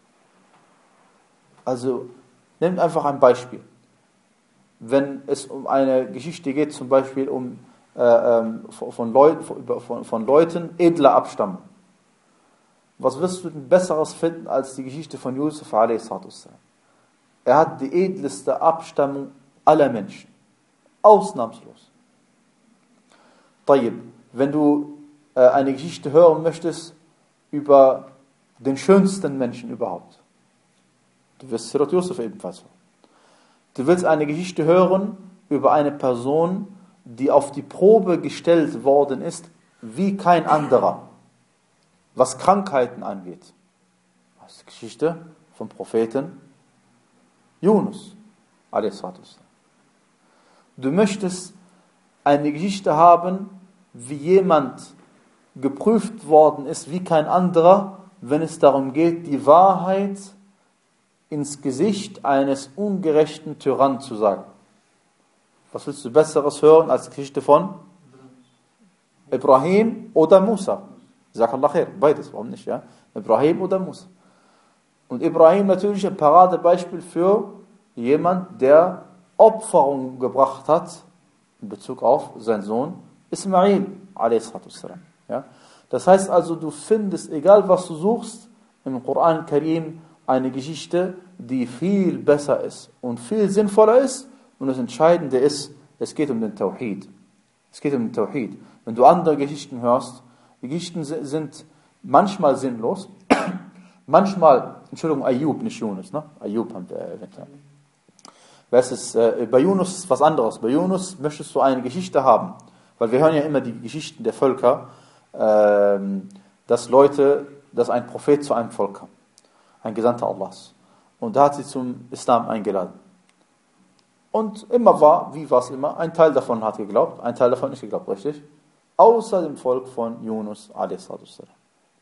Also, nehmt einfach ein Beispiel. Wenn es um eine Geschichte geht, zum Beispiel um äh, ähm, von, Leut, von, von Leuten edler Abstammung. Was wirst du denn Besseres finden als die Geschichte von Yusuf a s. Er hat die edelste Abstammung aller Menschen. Ausnahmslos. Tayyib, wenn du äh, eine Geschichte hören möchtest über den schönsten Menschen überhaupt, du wirst Surat Yusuf ebenfalls hören. Du willst eine Geschichte hören über eine Person, die auf die Probe gestellt worden ist, wie kein anderer, was Krankheiten angeht. Das ist die Geschichte vom Propheten Yunus a s. Du möchtest eine Geschichte haben, wie jemand geprüft worden ist, wie kein anderer, wenn es darum geht, die Wahrheit ins Gesicht eines ungerechten Tyrannen zu sagen. Was willst du Besseres hören als die Geschichte von Ibrahim oder Musa? Sag Allah khair, beides, warum nicht? Ja? Ibrahim oder Musa. Und Ibrahim natürlich ein Paradebeispiel für jemand, der Opferung gebracht hat in Bezug auf seinen Sohn Ismail a s. Ja? Das heißt also, du findest, egal was du suchst, im Koran Karim eine Geschichte, die viel besser ist und viel sinnvoller ist. Und das Entscheidende ist, es geht um den Tawhid. Es geht um den Tawhid. Wenn du andere Geschichten hörst, die Geschichten sind manchmal sinnlos, manchmal, Entschuldigung, Ayub, nicht Yunus, ne? Ayub haben wir erwähnt. Was ist, äh, bei Yunus ist was anderes. Bei Yunus möchtest du eine Geschichte haben, weil wir hören ja immer die Geschichten der Völker, äh, dass Leute, dass ein Prophet zu einem Volk kam, ein Gesandter Allahs. Und da hat sie zum Islam eingeladen. Und immer war, wie war es immer, ein Teil davon hat geglaubt, ein Teil davon nicht geglaubt, richtig? Außer dem Volk von Yunus a s.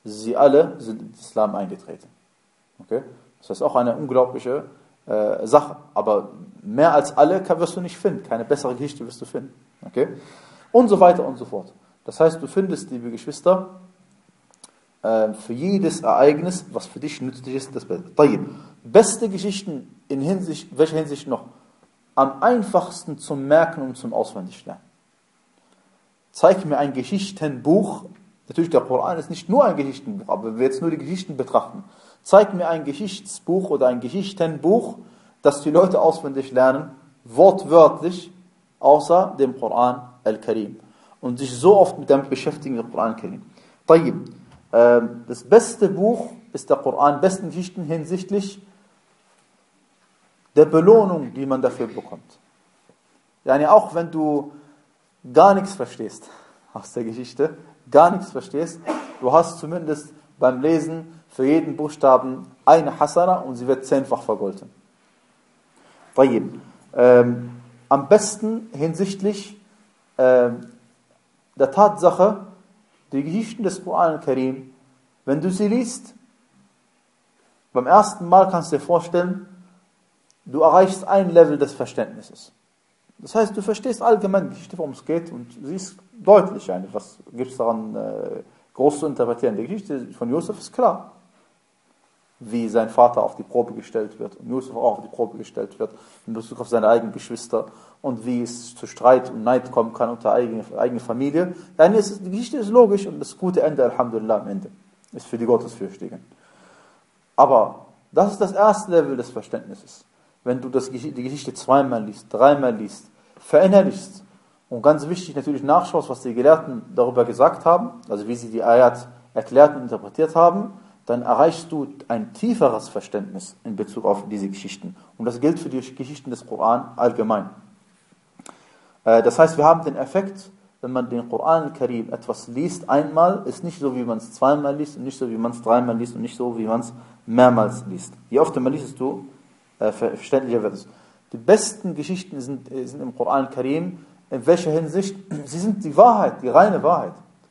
sie alle sind in den Islam eingetreten. Okay? Das ist auch eine unglaubliche äh, Sache. Aber mehr als alle kann, wirst du nicht finden. Keine bessere Geschichte wirst du finden. Okay? Und so weiter und so fort. Das heißt, du findest, liebe Geschwister, äh, für jedes Ereignis, was für dich nützlich ist, das Beste. Beste Geschichten in Hinsicht, welcher Hinsicht noch? Am einfachsten zum Merken und zum Auswendiglernen. Zeig mir ein Geschichtenbuch. Natürlich, der Koran ist nicht nur ein Geschichtenbuch, aber wenn wir jetzt nur die Geschichten betrachten. Zeig mir ein Geschichtsbuch oder ein Geschichtenbuch, das die Leute auswendig lernen, wortwörtlich, außer dem Koran al-Karim. Und sich so oft mit damit beschäftigen, der Koran al-Karim. Tayyib. Das beste Buch ist der Koran, besten Geschichten hinsichtlich der Belohnung, die man dafür bekommt. Yani auch wenn du gar nichts verstehst aus der Geschichte, gar nichts verstehst, du hast zumindest beim Lesen für jeden Buchstaben eine Hasana und sie wird zehnfach vergolten. Ähm, am besten hinsichtlich ähm, der Tatsache, die Geschichten des Koran al-Karim, wenn du sie liest, beim ersten Mal kannst du dir vorstellen, du erreichst ein Level des Verständnisses. Das heißt, du verstehst allgemein die Geschichte, worum es geht und siehst deutlich, was gibt es daran äh, groß zu interpretieren. Die Geschichte von Josef ist klar, wie sein Vater auf die Probe gestellt wird und Josef auch auf die Probe gestellt wird in Bezug auf seine eigenen Geschwister und wie es zu Streit und Neid kommen kann unter eigene, eigene Familie. Ja, die Geschichte ist logisch und das gute Ende, Alhamdulillah, am Ende ist für die Gottesfürchtigen. Aber das ist das erste Level des Verständnisses. Wenn du das, die Geschichte zweimal liest, dreimal liest, verinnerlichst und ganz wichtig natürlich nachschaust, was die Gelehrten darüber gesagt haben, also wie sie die Ayat erklärt und interpretiert haben, dann erreichst du ein tieferes Verständnis in Bezug auf diese Geschichten. Und das gilt für die Geschichten des Koran allgemein. Das heißt, wir haben den Effekt, wenn man den Koran al-Karim etwas liest einmal, ist nicht so, wie man es zweimal liest und nicht so, wie man es dreimal liest und nicht so, wie man es mehrmals liest. Je öfter man liest, desto äh, verständlicher wird es. Die besten Geschichten sind, sind im Koran al-Karim. In welcher Hinsicht? Sie sind die Wahrheit, die reine Wahrheit.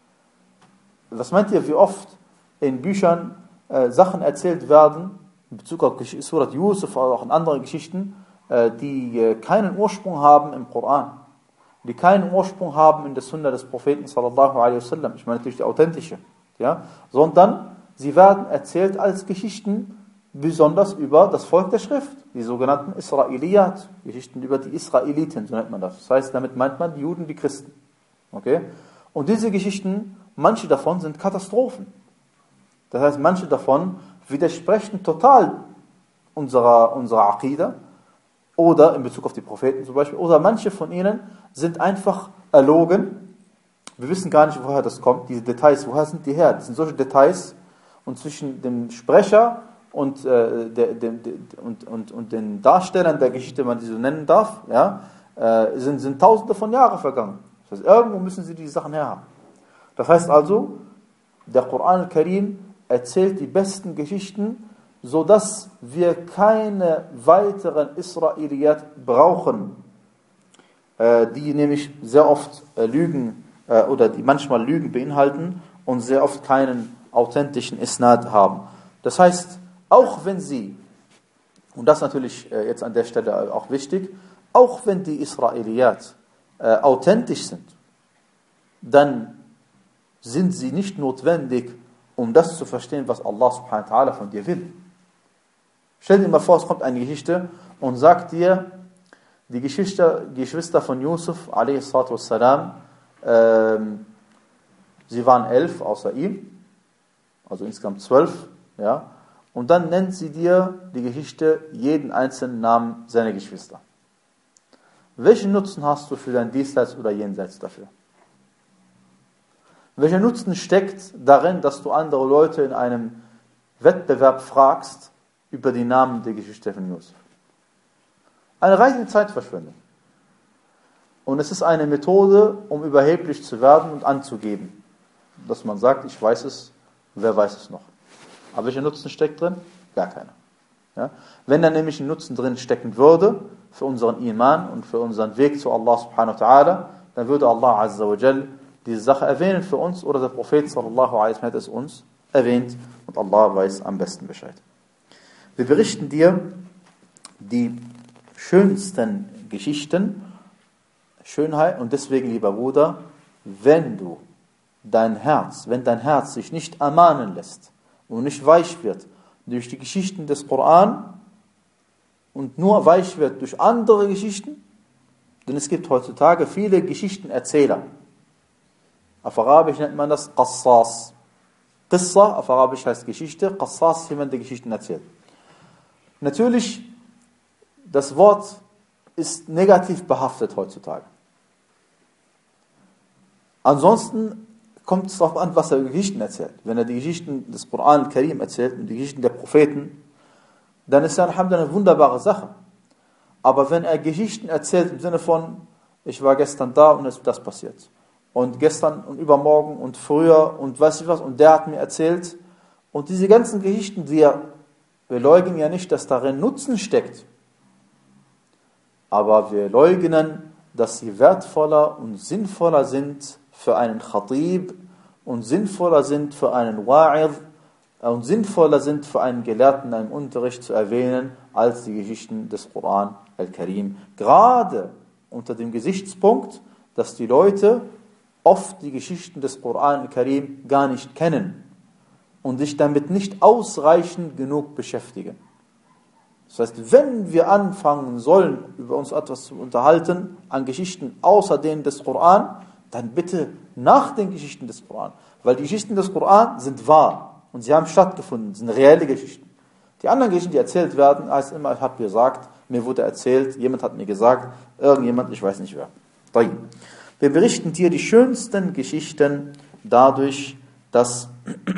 Was meint ihr, wie oft in Büchern äh, Sachen erzählt werden, in Bezug auf Surat Yusuf oder auch in anderen Geschichten, äh, die äh, keinen Ursprung haben im Koran, die keinen Ursprung haben in der Sunna des Propheten sallallahu alaihi wasallam, ich meine natürlich die authentische, ja, sondern sie werden erzählt als Geschichten, besonders über das Volk der Schrift, die sogenannten Israeliyat, Geschichten über die Israeliten, so nennt man das. Das heißt, damit meint man die Juden, die Christen. Okay? Und diese Geschichten, manche davon sind Katastrophen. Das heißt, manche davon widersprechen total unserer, unserer Aqida, oder in Bezug auf die Propheten zum Beispiel, oder manche von ihnen sind einfach erlogen. Wir wissen gar nicht, woher das kommt, diese Details, woher sind die her? Das sind solche Details, und zwischen dem Sprecher und, äh, der, der, der, und, und, und den Darstellern der Geschichte, wenn man die so nennen darf, ja, äh, sind, sind tausende von Jahren vergangen. Das heißt, irgendwo müssen sie die Sachen herhaben. Das heißt also, der Koran al-Karim erzählt die besten Geschichten, sodass wir keine weiteren Israeliyat brauchen, äh, die nämlich sehr oft äh, Lügen äh, oder die manchmal Lügen beinhalten und sehr oft keinen authentischen Isnad haben. Das heißt, auch wenn sie, und das ist natürlich äh, jetzt an der Stelle auch wichtig, auch wenn die Israeliyat äh, authentisch sind, dann sind sie nicht notwendig, um das zu verstehen, was Allah subhanahu wa ta'ala von dir will. Stell dir mal vor, es kommt eine Geschichte und sagt dir, die Geschichte, die Geschwister von Yusuf, alayhi salatu wassalam, ähm, sie waren elf außer ihm, also insgesamt zwölf, ja, und dann nennt sie dir die Geschichte, jeden einzelnen Namen seiner Geschwister. Welchen Nutzen hast du für dein Diesseits oder Jenseits dafür? Welcher Nutzen steckt darin, dass du andere Leute in einem Wettbewerb fragst über die Namen der Geschichte von Yusuf? Eine reine Zeitverschwendung. Und es ist eine Methode, um überheblich zu werden und anzugeben. Dass man sagt, ich weiß es, wer weiß es noch. Aber welcher Nutzen steckt drin? Gar keiner. Ja? Wenn da nämlich ein Nutzen drin stecken würde, für unseren Iman und für unseren Weg zu Allah subhanahu wa ta'ala, dann würde Allah azza wa jal diese Sache erwähnen für uns, oder der Prophet sallallahu alaihi wasallam hat es uns erwähnt und Allah weiß am besten Bescheid. Wir berichten dir die schönsten Geschichten, Schönheit, und deswegen, lieber Bruder, wenn du dein Herz, wenn dein Herz sich nicht ermahnen lässt und nicht weich wird durch die Geschichten des Koran und nur weich wird durch andere Geschichten, denn es gibt heutzutage viele Geschichtenerzähler. Auf Arabisch nennt man das Qassas. Qissa auf Arabisch heißt Geschichte, Qassas ist jemand, der Geschichten erzählt. Natürlich, das Wort ist negativ behaftet heutzutage. Ansonsten kommt es darauf an, was er über Geschichten erzählt. Wenn er die Geschichten des Koran al-Karim erzählt und die Geschichten der Propheten, dann ist er alhamdulillah eine wunderbare Sache. Aber wenn er Geschichten erzählt im Sinne von, ich war gestern da und es ist das passiert. Und gestern und übermorgen und früher und weiß ich was, und der hat mir erzählt. Und diese ganzen Geschichten, wir, wir leugnen ja nicht, dass darin Nutzen steckt. Aber wir leugnen, dass sie wertvoller und sinnvoller sind für einen Khatib und sinnvoller sind für einen Wa'id und sinnvoller sind für einen Gelehrten in einem Unterricht zu erwähnen, als die Geschichten des Koran al-Karim. Gerade unter dem Gesichtspunkt, dass die Leute oft die Geschichten des Koran al-Karim gar nicht kennen und sich damit nicht ausreichend genug beschäftigen. Das heißt, wenn wir anfangen sollen, über uns etwas zu unterhalten, an Geschichten außer denen des Koran, dann bitte nach den Geschichten des Koran. Weil die Geschichten des Koran sind wahr und sie haben stattgefunden, sind reelle Geschichten. Die anderen Geschichten, die erzählt werden, heißt immer, ich habe gesagt, mir wurde erzählt, jemand hat mir gesagt, irgendjemand, ich weiß nicht wer. Wir berichten dir die schönsten Geschichten dadurch, dass,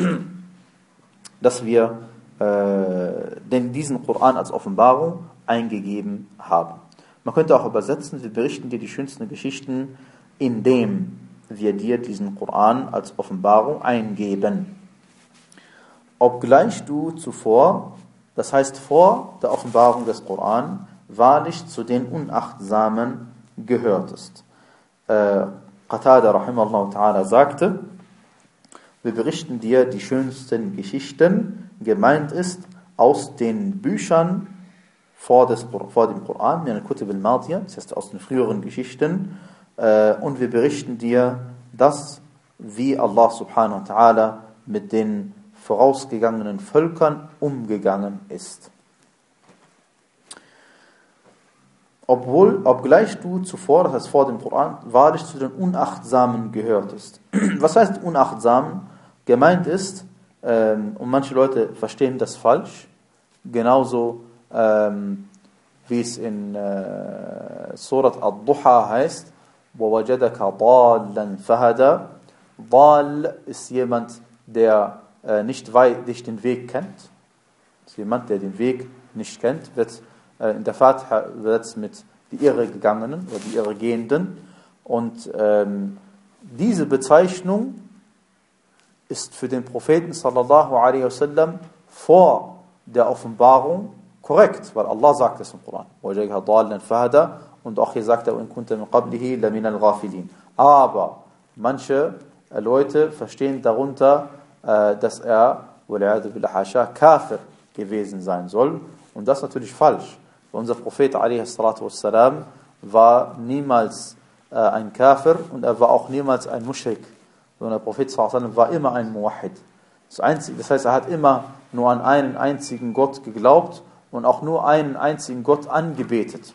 dass wir äh, den, diesen Koran als Offenbarung eingegeben haben. Man könnte auch übersetzen, wir berichten dir die schönsten Geschichten, indem wir dir diesen Koran als Offenbarung eingeben. Obgleich du zuvor, das heißt vor der Offenbarung des Koran, wahrlich zu den Unachtsamen gehörtest. Äh, Qatada rahimahullah ta'ala sagte, wir berichten dir die schönsten Geschichten, gemeint ist aus den Büchern vor, des, vor dem Koran, in Kutub al-Madiyah, das heißt aus den früheren Geschichten, äh, und wir berichten dir das, wie Allah subhanahu wa ta'ala mit den vorausgegangenen Völkern umgegangen ist. Obwohl, obgleich du zuvor, das heißt vor dem Koran, wahrlich zu den Unachtsamen gehörtest. Was heißt unachtsam? Gemeint ist, ähm, und manche Leute verstehen das falsch, genauso ähm, wie es in äh, Surat Ad-Duha heißt, وَوَجَدَكَ ضَالًّا فَهَدَى. Dal ist jemand, der äh, nicht weit, nicht den Weg kennt. Das ist jemand, der den Weg nicht kennt, wird in der Fatiha wird mit die Irregegangenen oder die Irregehenden. Und ähm, diese Bezeichnung ist für den Propheten sallallahu alaihi wasallam vor der Offenbarung korrekt, weil Allah sagt es im Koran. Und auch hier sagt er, aber manche Leute verstehen darunter, dass er Kafir gewesen sein soll. Und das ist natürlich falsch. Unser Prophet ﷺ war niemals äh, ein Kafir und er war auch niemals ein Mushrik. Sondern der Prophet ﷺ war immer ein Muwahhid. Das, einzige, das heißt, er hat immer nur an einen einzigen Gott geglaubt und auch nur einen einzigen Gott angebetet.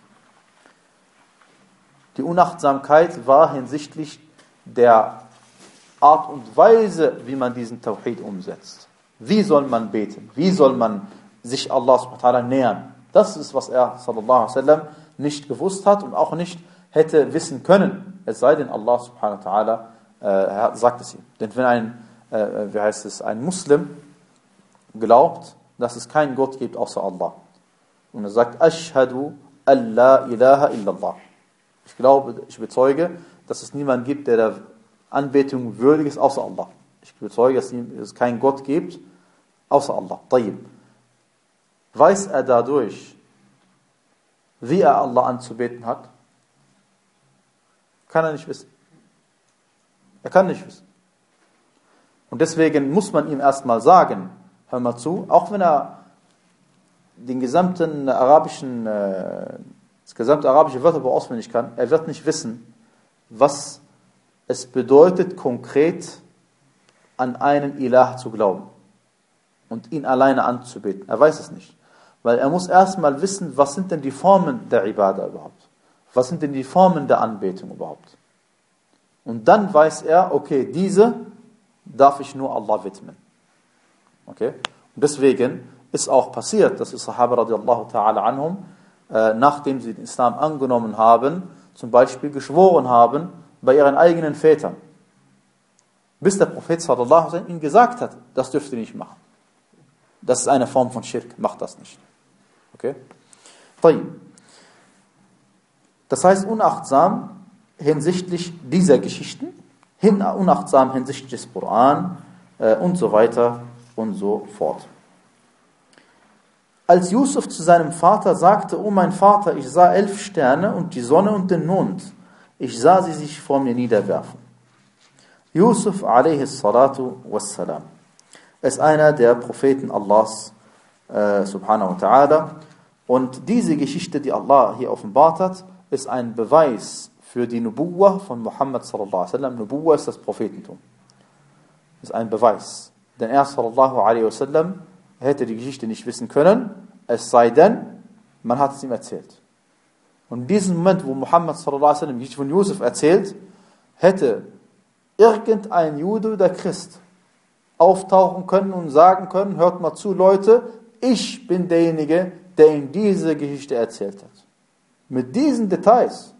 Die Unachtsamkeit war hinsichtlich der Art und Weise, wie man diesen Tawhid umsetzt. Wie soll man beten? Wie soll man sich Allah subhanahu wa ta'ala nähern? Das ist, was er sallallahu alaihi wasallam nicht gewusst hat und auch nicht hätte wissen können. Es sei denn, Allah subhanahu wa ta'ala äh, sagt es ihm. Denn wenn ein, äh, wie heißt es, ein Muslim glaubt, dass es keinen Gott gibt außer Allah und er sagt, Ashhadu an la ilaha illallah. Ich glaube, ich bezeuge, dass es niemanden gibt, der der Anbetung würdig ist außer Allah. Ich bezeuge, dass es keinen Gott gibt außer Allah. Tayyib. Weiß er dadurch, wie er Allah anzubeten hat? Kann er nicht wissen. Er kann nicht wissen. Und deswegen muss man ihm erstmal sagen, hör mal zu, auch wenn er den gesamten arabischen, das gesamte arabische Wörterbuch auswendig kann, er wird nicht wissen, was es bedeutet, konkret an einen Ilah zu glauben und ihn alleine anzubeten. Er weiß es nicht. Weil er muss erstmal wissen, was sind denn die Formen der Ibadah überhaupt? Was sind denn die Formen der Anbetung überhaupt? Und dann weiß er, okay, diese darf ich nur Allah widmen. Okay? Und deswegen ist auch passiert, dass die Sahaba radiallahu ta'ala anhum, äh, nachdem sie den Islam angenommen haben, zum Beispiel geschworen haben bei ihren eigenen Vätern. Bis der Prophet sallallahu alaihi wasallam ihnen gesagt hat, das dürft ihr nicht machen. Das ist eine Form von Schirk, macht das nicht. Okay? Das heißt, unachtsam hinsichtlich dieser Geschichten, hin, unachtsam hinsichtlich des Koran äh, und so weiter und so fort. Als Yusuf zu seinem Vater sagte, oh mein Vater, ich sah elf Sterne und die Sonne und den Mond. Ich sah sie sich vor mir niederwerfen. Yusuf alaihi salatu wassalam ist einer der Propheten Allahs äh, subhanahu wa ta'ala. Und diese Geschichte, die Allah hier offenbart hat, ist ein Beweis für die Nubuwwah von Muhammad sallallahu alaihi wasallam. Nubuwwah ist das Prophetentum. Das ist ein Beweis. Denn er sallallahu alaihi wasallam hätte die Geschichte nicht wissen können, es sei denn, man hat es ihm erzählt. Und in diesem Moment, wo Muhammad sallallahu alaihi wasallam die Geschichte von Yusuf erzählt, hätte irgendein Jude oder Christ auftauchen können und sagen können, hört mal zu, Leute, ich bin derjenige, der ihm diese Geschichte erzählt hat. Mit diesen Details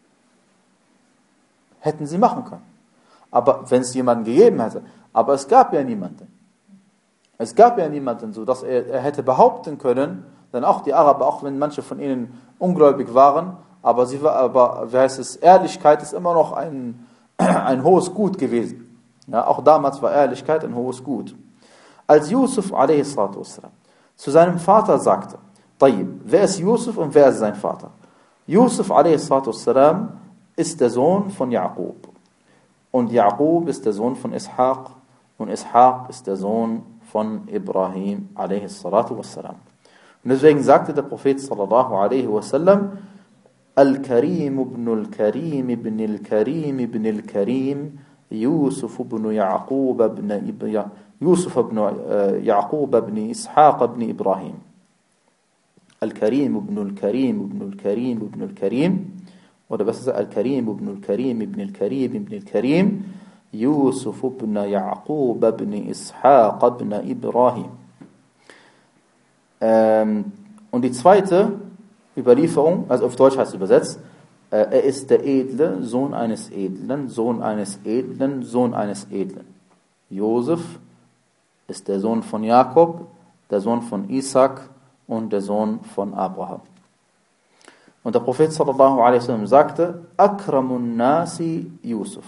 hätten sie machen können. Aber wenn es jemanden gegeben hätte, aber es gab ja niemanden. Es gab ja niemanden, so dass er, er hätte behaupten können, denn auch die Araber, auch wenn manche von ihnen ungläubig waren, aber sie war, aber wie heißt es, Ehrlichkeit ist immer noch ein, ein hohes Gut gewesen. Ja, auch damals war Ehrlichkeit ein hohes Gut. Als Yusuf alaihi salatu wassalam zu seinem Vater sagte, Tayyib, wer ist Yusuf und wer ist sein Vater? Yusuf alaihi salatu wassalam ist der Sohn von Yaqub. Und Yaqub ist der Sohn von Ishaq. Und Ishaq ist der Sohn von Ibrahim alaihi salatu wassalam. Und deswegen sagte der Prophet sallallahu alaihi wasallam, Al-Karim ibn al-Karim ibn al-Karim ibn al-Karim Yusuf ibn Yaqub ibn Yusuf ibn Yaqub ibn Ishaq ibn Ibrahim. Al-Karim ibn al-Karim ibn al-Karim ibn al-Karim oder besser Al-Karim ibn al-Karim ibn al-Karim ibn al-Karim Yusuf ibn Yaqub ibn Ishaq ibn Ibrahim. Ähm, und die zweite Überlieferung, also auf Deutsch heißt es übersetzt, äh, er ist der edle Sohn eines Edlen, Sohn eines Edlen, Sohn eines Edlen. Josef ist der Sohn von Jakob, der Sohn von Isaac und der Sohn von Abraham. Und der Prophet sallallahu alaihi wasallam sagte, Akramun Nasi Yusuf,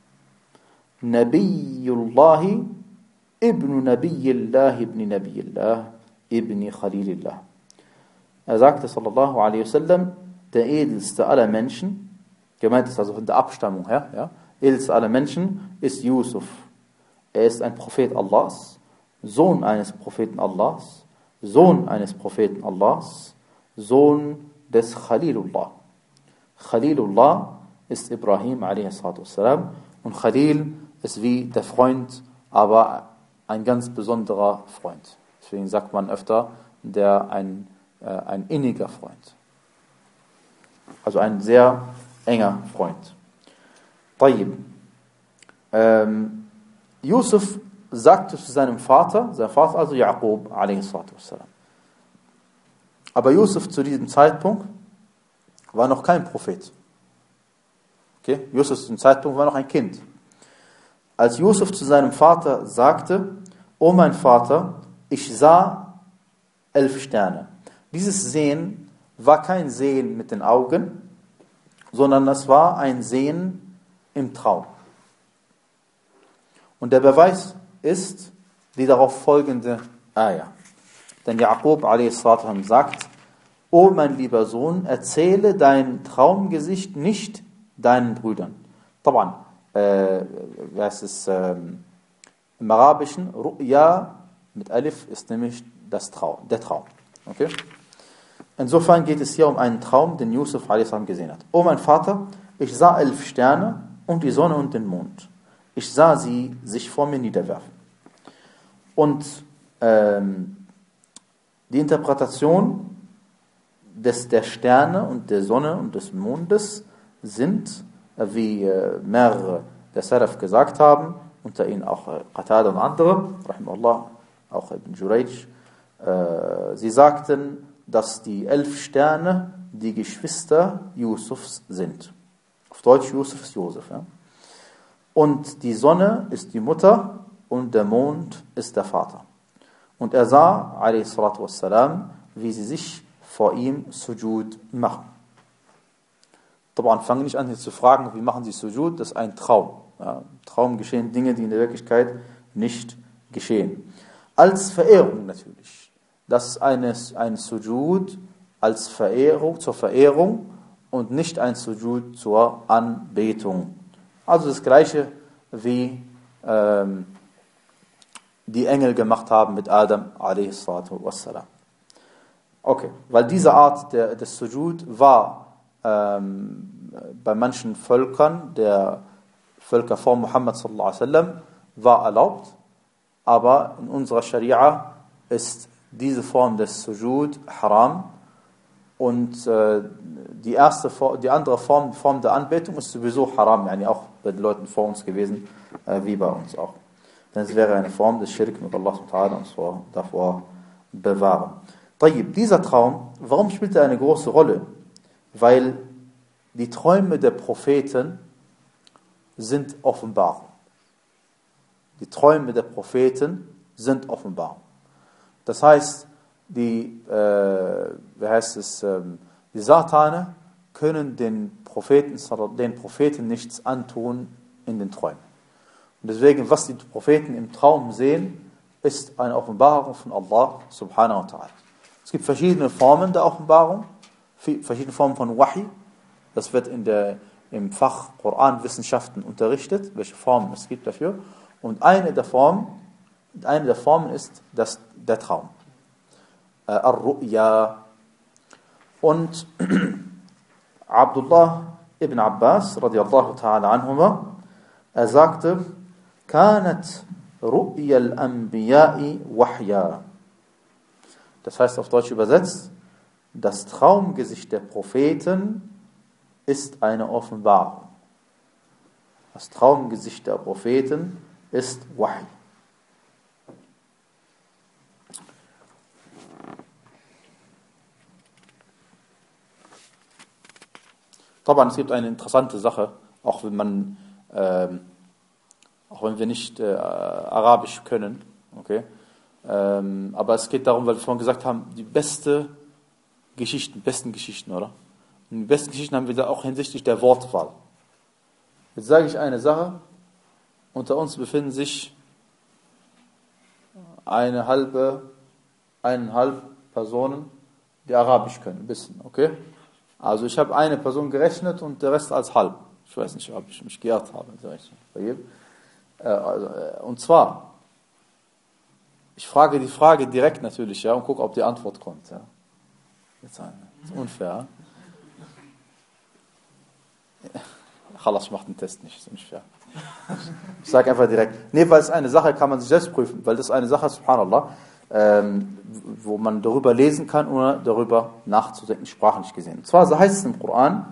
Nabiyullahi ibn Nabiyillah ibn Nabiyillah ibn Khalilillah. Er sagte sallallahu alaihi wasallam, der edelste aller Menschen, gemeint ist also von der Abstammung her, ja, edelste aller Menschen ist Yusuf. Er ist ein Prophet Allahs, Sohn eines Propheten Allahs, Sohn eines Propheten Allahs, Sohn des Khalilullah. Khalilullah ist Ibrahim alaihi salatu wassalam und Khalil ist wie der Freund, aber ein ganz besonderer Freund. Deswegen sagt man öfter, der ein, äh, ein inniger Freund. Also ein sehr enger Freund. Tayyib. Ähm, Yusuf sagte zu seinem Vater, sein Vater also Yaqub alaihi salatu wassalam. Aber Yusuf zu diesem Zeitpunkt war noch kein Prophet. Okay? Yusuf zu diesem Zeitpunkt war noch ein Kind. Als Yusuf zu seinem Vater sagte, O mein Vater, ich sah elf Sterne. Dieses Sehen war kein Sehen mit den Augen, sondern es war ein Sehen im Traum. Und der Beweis ist die darauf folgende Ayah. Denn Yaqub a.s. sagt, O mein lieber Sohn, erzähle dein Traumgesicht nicht deinen Brüdern. Taban, äh, was ist, äh, Im Arabischen, Ru'ya mit Alif ist nämlich das Traum, der Traum. Okay? Insofern geht es hier um einen Traum, den Yusuf a s. gesehen hat. O mein Vater, ich sah elf Sterne und die Sonne und den Mond. Ich sah sie sich vor mir niederwerfen. Und ähm, die Interpretation des, der Sterne und der Sonne und des Mondes sind, wie äh, mehrere der Salaf gesagt haben, unter ihnen auch äh, Qatada und andere, rahimahullah, auch Ibn Jurayj, äh, sie sagten, dass die elf Sterne die Geschwister Yusufs sind. Auf Deutsch Yusuf ist Josef. Ja? Und die Sonne ist die Mutter und der Mond ist der Vater. Und er sah, alayhi salatu wassalam, wie sie sich vor ihm Sujud machen. Aber fangen nicht an, hier zu fragen, wie machen sie Sujud? Das ist ein Traum. Ja, Im Traum geschehen Dinge, die in der Wirklichkeit nicht geschehen. Als Verehrung natürlich. Das ist eine, ein Sujud als Verehrung, zur Verehrung und nicht ein Sujud zur Anbetung. Also das Gleiche wie ähm, die Engel gemacht haben mit Adam alayhi salatu wassalam. Okay, weil diese Art der, des Sujud war ähm, bei manchen Völkern, der Völker vor Muhammad sallallahu alaihi wasallam, war erlaubt, aber in unserer Scharia ist diese Form des Sujud haram und äh, die erste, die andere Form, Form der Anbetung ist sowieso haram, yani auch bei den Leuten vor uns gewesen, äh, wie bei uns auch. Denn es wäre eine Form des Schirk mit Allah subhanahu wa ta'ala und so davor bewahren. Tayyib, dieser Traum, warum spielt er eine große Rolle? Weil die Träume der Propheten sind Offenbarung. Die Träume der Propheten sind Offenbarung. Das heißt, die, äh, wie heißt es, ähm, die Satane können den Propheten, den Propheten nichts antun in den Träumen. Und deswegen, was die Propheten im Traum sehen, ist eine Offenbarung von Allah subhanahu wa ta'ala. Es gibt verschiedene Formen der Offenbarung, verschiedene Formen von Wahi. Das wird in der, im Fach Koranwissenschaften unterrichtet, welche Formen es gibt dafür. Und eine der Formen, eine der Formen ist das, der Traum. Äh, Ar-Ru'ya. Und Abdullah ibn Abbas, radiallahu ta'ala anhuma, er sagte, Kanat Ru'ya al-Anbiya'i Wahya. Das heißt auf Deutsch übersetzt, das Traumgesicht der Propheten ist eine Offenbarung. Das Traumgesicht der Propheten ist Wahi. Aber es gibt eine interessante Sache, auch wenn man, ähm, auch wenn wir nicht äh, Arabisch können, okay. Ähm, aber es geht darum, weil wir vorhin gesagt haben, die beste Geschichten, besten Geschichten, oder? Und die besten Geschichten haben wir da auch hinsichtlich der Wortwahl. Jetzt sage ich eine Sache, unter uns befinden sich eine halbe, eineinhalb Personen, die Arabisch können, ein bisschen, okay? Also ich habe eine Person gerechnet und der Rest als halb. Ich weiß nicht, ob ich mich geirrt habe. Und zwar, ich frage die Frage direkt natürlich, ja, und gucke, ob die Antwort kommt. Ja. Jetzt, das ist unfair. Khalas, ich mache den Test nicht, das ist unfair. Ich sage einfach direkt. Nee, weil es eine Sache, kann man sich selbst prüfen, weil das ist eine Sache, subhanallah, ähm, wo man darüber lesen kann, ohne darüber nachzudenken, sprachlich gesehen. Und zwar so heißt es im Koran,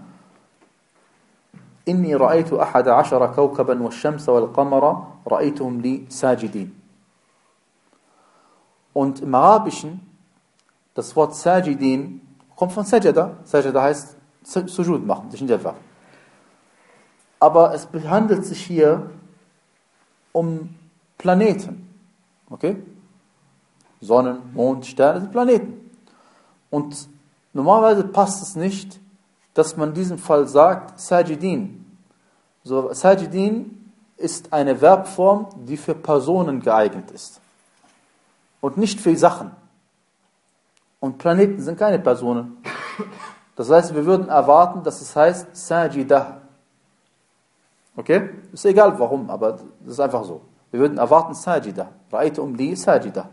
Inni ra'aytu ahada ashara kawkaban wa shamsa wal qamara ra'aytuhum li sajidin. Und im Arabischen, das Wort Sajidin kommt von Sajada. Sajada heißt Sujud machen, sich niederwerfen. Aber es handelt sich hier um Planeten. Okay? Sonnen, Mond, Sterne sind Planeten. Und normalerweise passt es nicht, dass man in diesem Fall sagt Sajidin. So, Sajidin ist eine Verbform, die für Personen geeignet ist. Und nicht für Sachen. Und Planeten sind keine Personen. Das heißt, wir würden erwarten, dass es heißt Sajidah. Okay? Ist egal warum, aber das ist einfach so. Wir würden erwarten Sajida. Ra'aytum li Sajida.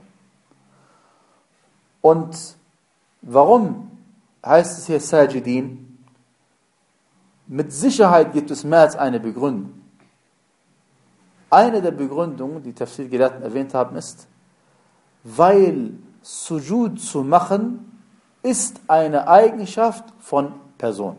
Und warum heißt es hier Sajidin? Mit Sicherheit gibt es mehr als eine Begründung. Eine der Begründungen, die Tafsir-Gelehrten erwähnt haben, ist, weil Sujud zu machen, ist eine Eigenschaft von Person.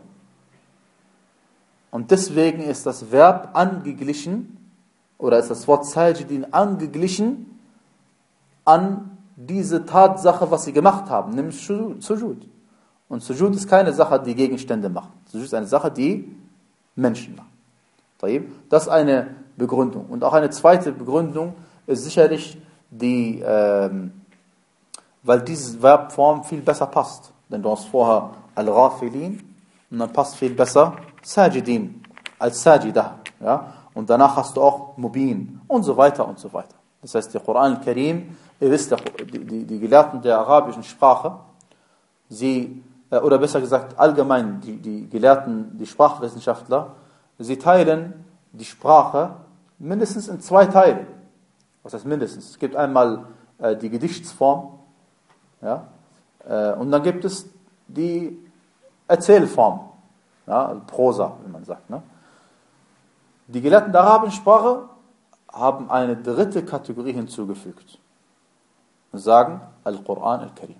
Und deswegen ist das Verb angeglichen, oder ist das Wort Sajidin angeglichen an diese Tatsache, was sie gemacht haben, nämlich Sujud. Und Sujud ist keine Sache, die Gegenstände machen. Sujud ist eine Sache, die Menschen machen. Das ist eine Begründung. Und auch eine zweite Begründung ist sicherlich die, ähm, weil diese Verbform viel besser passt. Denn du hast vorher Al-Ghafilin und dann passt viel besser Sajidin als Sajida. Ja? Und danach hast du auch Mubin und so weiter und so weiter. Das heißt, der Koran al-Karim, ihr wisst, die, die, die Gelehrten der arabischen Sprache, sie, oder besser gesagt allgemein, die, die Gelehrten, die Sprachwissenschaftler, sie teilen die Sprache mindestens in zwei Teile. Was heißt mindestens? Es gibt einmal äh, die Gedichtsform, ja, äh, und dann gibt es die Erzählform, ja, Prosa, wie man sagt. Ne? Die Gelehrten der arabischen Sprache haben eine dritte Kategorie hinzugefügt und sagen Al-Quran al-Karim.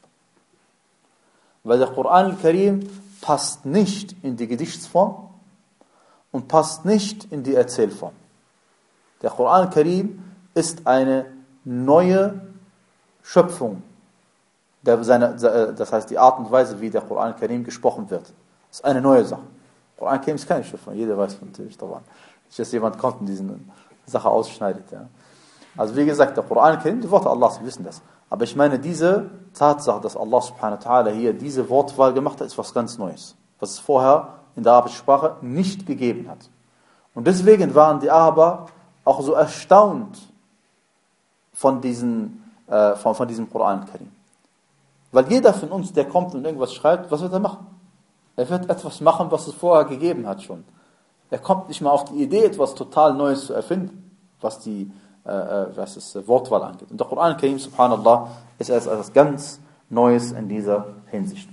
Weil der Quran al-Karim passt nicht in die Gedichtsform und passt nicht in die Erzählform. Der Quran al-Karim ist eine neue Schöpfung. Der seine, das heißt, die Art und Weise, wie der Quran al-Karim gesprochen wird, ist eine neue Sache. Der Quran al-Karim ist keine Schöpfung, jeder weiß natürlich daran. Nicht, dass jemand kommt und diese Sache ausschneidet. Ja. Also wie gesagt, der Quran al-Karim, die Worte Allahs, wir wissen das. Aber ich meine, diese Tatsache, dass Allah subhanahu wa ta'ala hier diese Wortwahl gemacht hat, ist was ganz Neues. Was es vorher in der arabischen Sprache nicht gegeben hat. Und deswegen waren die Araber auch so erstaunt von, diesen, äh, von, von diesem Quran al-Karim. Weil jeder von uns, der kommt und irgendwas schreibt, was wird er machen? Er wird etwas machen, was es vorher gegeben hat schon. Er kommt nicht mal auf die Idee, etwas total Neues zu erfinden, was die äh, was das Wortwahl angeht. Und der Quran al-Karim, subhanallah, ist erst etwas ganz Neues in dieser Hinsicht.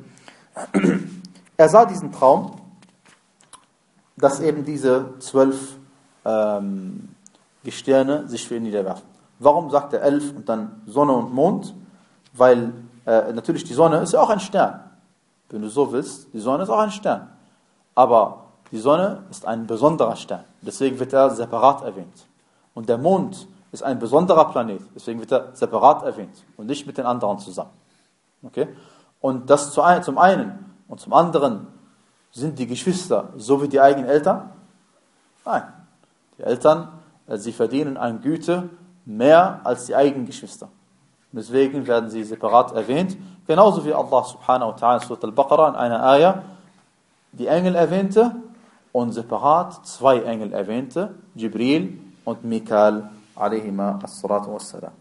Er sah diesen Traum, dass eben diese zwölf ähm, Gestirne sich für ihn niederwerfen. Warum sagt er elf und dann Sonne und Mond? Weil äh, natürlich die Sonne ist ja auch ein Stern. Wenn du so willst, die Sonne ist auch ein Stern. Aber die Sonne ist ein besonderer Stern. Deswegen wird er separat erwähnt. Und der Mond ist ein besonderer Planet. Deswegen wird er separat erwähnt. Und nicht mit den anderen zusammen. Okay? Und das zum einen. Und zum anderen sind die Geschwister so wie die eigenen Eltern? Nein. Die Eltern, sie verdienen an Güte mehr als die eigenen Geschwister. Deswegen werden sie separat erwähnt. Genauso wie Allah subhanahu wa ta'ala in Surat al-Baqarah in einer Ayah die Engel erwähnte und separat zwei Engel erwähnte, Jibril und Mikael alayhima as-salatu was-salam.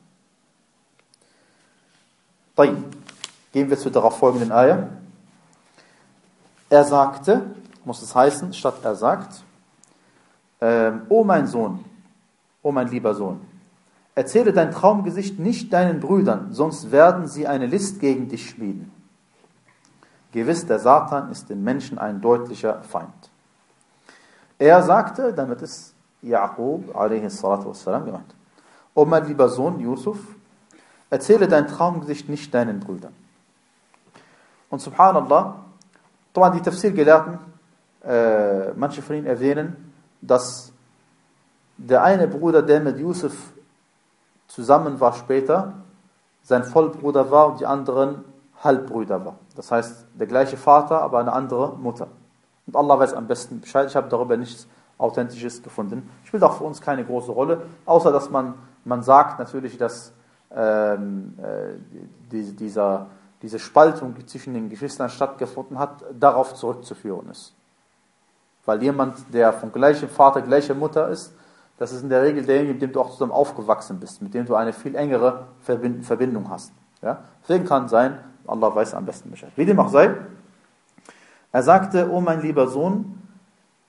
Gehen wir zur darauf folgenden Ayah. Er sagte, muss es heißen, statt er sagt, ähm, O mein Sohn, o mein lieber Sohn, erzähle dein Traumgesicht nicht deinen Brüdern, sonst werden sie eine List gegen dich schmieden. Gewiss, der Satan ist dem Menschen ein deutlicher Feind. Er sagte, damit ist Jaqub a.s. gemeint, O mein lieber Sohn Yusuf, erzähle dein Traumgesicht nicht deinen Brüdern. Und subhanallah, die Tafsir-Gelehrten, äh, manche von ihnen erwähnen, dass der eine Bruder, der mit Yusuf zusammen war später, sein Vollbruder war und die anderen Halbbrüder war. Das heißt, der gleiche Vater, aber eine andere Mutter. Und Allah weiß am besten Bescheid. Ich habe darüber nichts Authentisches gefunden. Spielt auch für uns keine große Rolle, außer dass man, man sagt natürlich, dass ähm, äh, die, dieser, diese Spaltung, die zwischen den Geschwistern stattgefunden hat, darauf zurückzuführen ist. Weil jemand, der vom gleichen Vater, gleicher Mutter ist, das ist in der Regel derjenige, mit dem du auch zusammen aufgewachsen bist, mit dem du eine viel engere Verbindung hast. Ja? Deswegen kann es sein, Allah weiß am besten Bescheid. Wie dem auch sei, er sagte, O mein lieber Sohn,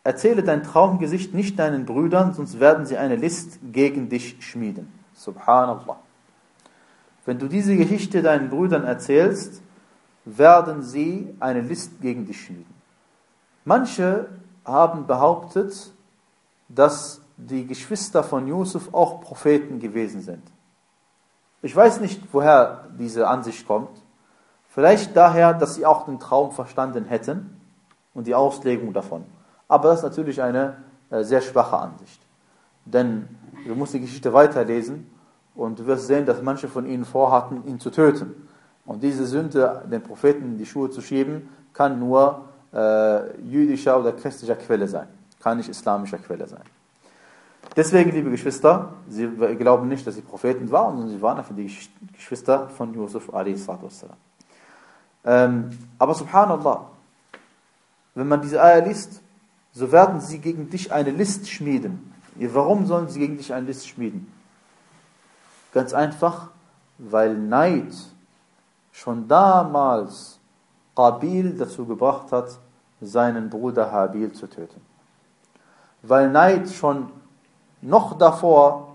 erzähle dein Traumgesicht nicht deinen Brüdern, sonst werden sie eine List gegen dich schmieden. Subhanallah. Wenn du diese Geschichte deinen Brüdern erzählst, werden sie eine List gegen dich schmieden. Manche haben behauptet, dass die Geschwister von Yusuf auch Propheten gewesen sind. Ich weiß nicht, woher diese Ansicht kommt. Vielleicht daher, dass sie auch den Traum verstanden hätten und die Auslegung davon. Aber das ist natürlich eine äh, sehr schwache Ansicht. Denn du musst die Geschichte weiterlesen und du wirst sehen, dass manche von ihnen vorhatten, ihn zu töten. Und diese Sünde, den Propheten in die Schuhe zu schieben, kann nur äh, jüdischer oder christlicher Quelle sein. Kann nicht islamischer Quelle sein. Deswegen, liebe Geschwister, sie glauben nicht, dass sie Propheten waren, sondern sie waren einfach die Geschwister von Yusuf a s. Ähm, aber subhanallah, wenn man diese Eier liest, so werden sie gegen dich eine List schmieden. Warum sollen sie gegen dich eine List schmieden? Ganz einfach, weil Neid schon damals Qabil dazu gebracht hat, seinen Bruder Habil zu töten. Weil Neid schon noch davor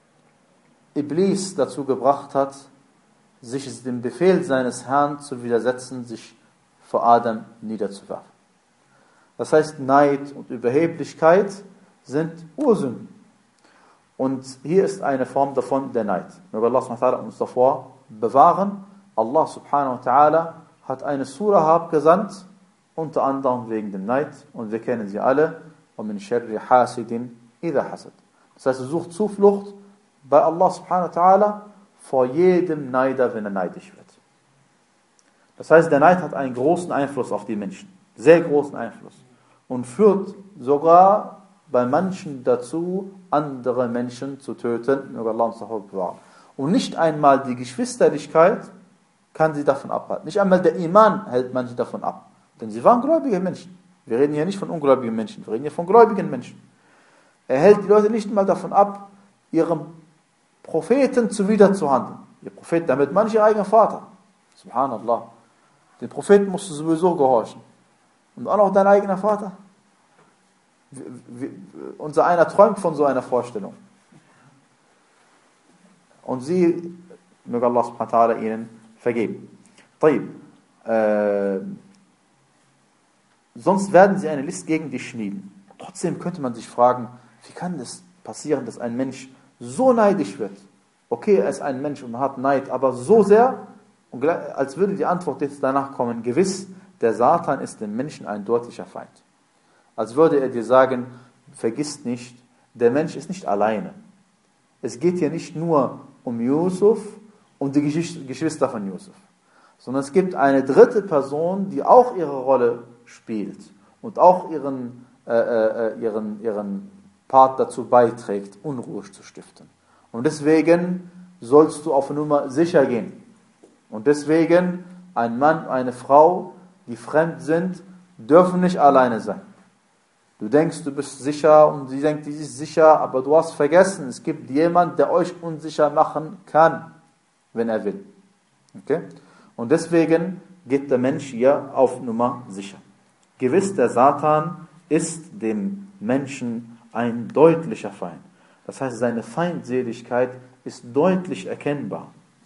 Iblis dazu gebracht hat, sich dem Befehl seines Herrn zu widersetzen, sich vor Adam niederzuwerfen. Das heißt, Neid und Überheblichkeit sind Ursünden. Und hier ist eine Form davon der Neid. Möge Allah subhanahu wa ta'ala uns davor bewahren. Allah subhanahu wa ta'ala hat eine Surah abgesandt, unter anderem wegen dem Neid. Und wir kennen sie alle. وَمِنْ شَرِّ حَاسِدٍ إِذَا حَسَدٍ. Das heißt, er sucht Zuflucht bei Allah subhanahu wa ta'ala vor jedem Neider, wenn er neidisch wird. Das heißt, der Neid hat einen großen Einfluss auf die Menschen. Sehr großen Einfluss. Und führt sogar bei manchen dazu, andere Menschen zu töten. Möge Allah uns davor bewahren. Und nicht einmal die Geschwisterlichkeit kann sie davon abhalten. Nicht einmal der Iman hält manche davon ab. Denn sie waren gläubige Menschen. Wir reden hier nicht von ungläubigen Menschen, wir reden hier von gläubigen Menschen. Er hält die Leute nicht mal davon ab, ihrem Propheten zuwider zu handeln. Ihr Prophet, damit meine ich ihr eigener Vater. Subhanallah. Den Propheten musst du sowieso gehorchen. Und auch noch dein eigener Vater. Wir, wir, unser einer träumt von so einer Vorstellung. Und sie, möge Allah subhanahu wa ta'ala ihnen vergeben. طيب. Äh, sonst werden sie eine List gegen dich schmieden. Trotzdem könnte man sich fragen, wie kann es passieren, dass ein Mensch so neidisch wird? Okay, er ist ein Mensch und hat Neid, aber so sehr, als würde die Antwort jetzt danach kommen, gewiss, der Satan ist dem Menschen ein deutlicher Feind. Als würde er dir sagen, vergiss nicht, der Mensch ist nicht alleine. Es geht hier nicht nur um Yusuf und die Geschwister von Yusuf, sondern es gibt eine dritte Person, die auch ihre Rolle spielt und auch ihren, äh, äh, ihren, ihren Part dazu beiträgt, Unruhe zu stiften. Und deswegen sollst du auf Nummer sicher gehen. Und deswegen, ein Mann, eine Frau, die fremd sind, dürfen nicht alleine sein. Du denkst, du bist sicher und sie denkt, sie ist sicher, aber du hast vergessen, es gibt jemanden, der euch unsicher machen kann, wenn er will. Okay? Und deswegen geht der Mensch hier auf Nummer sicher. Gewiss, der Satan ist dem Menschen ein deutlicher Feind. Das heißt, seine Feindseligkeit ist deutlich erkennbar.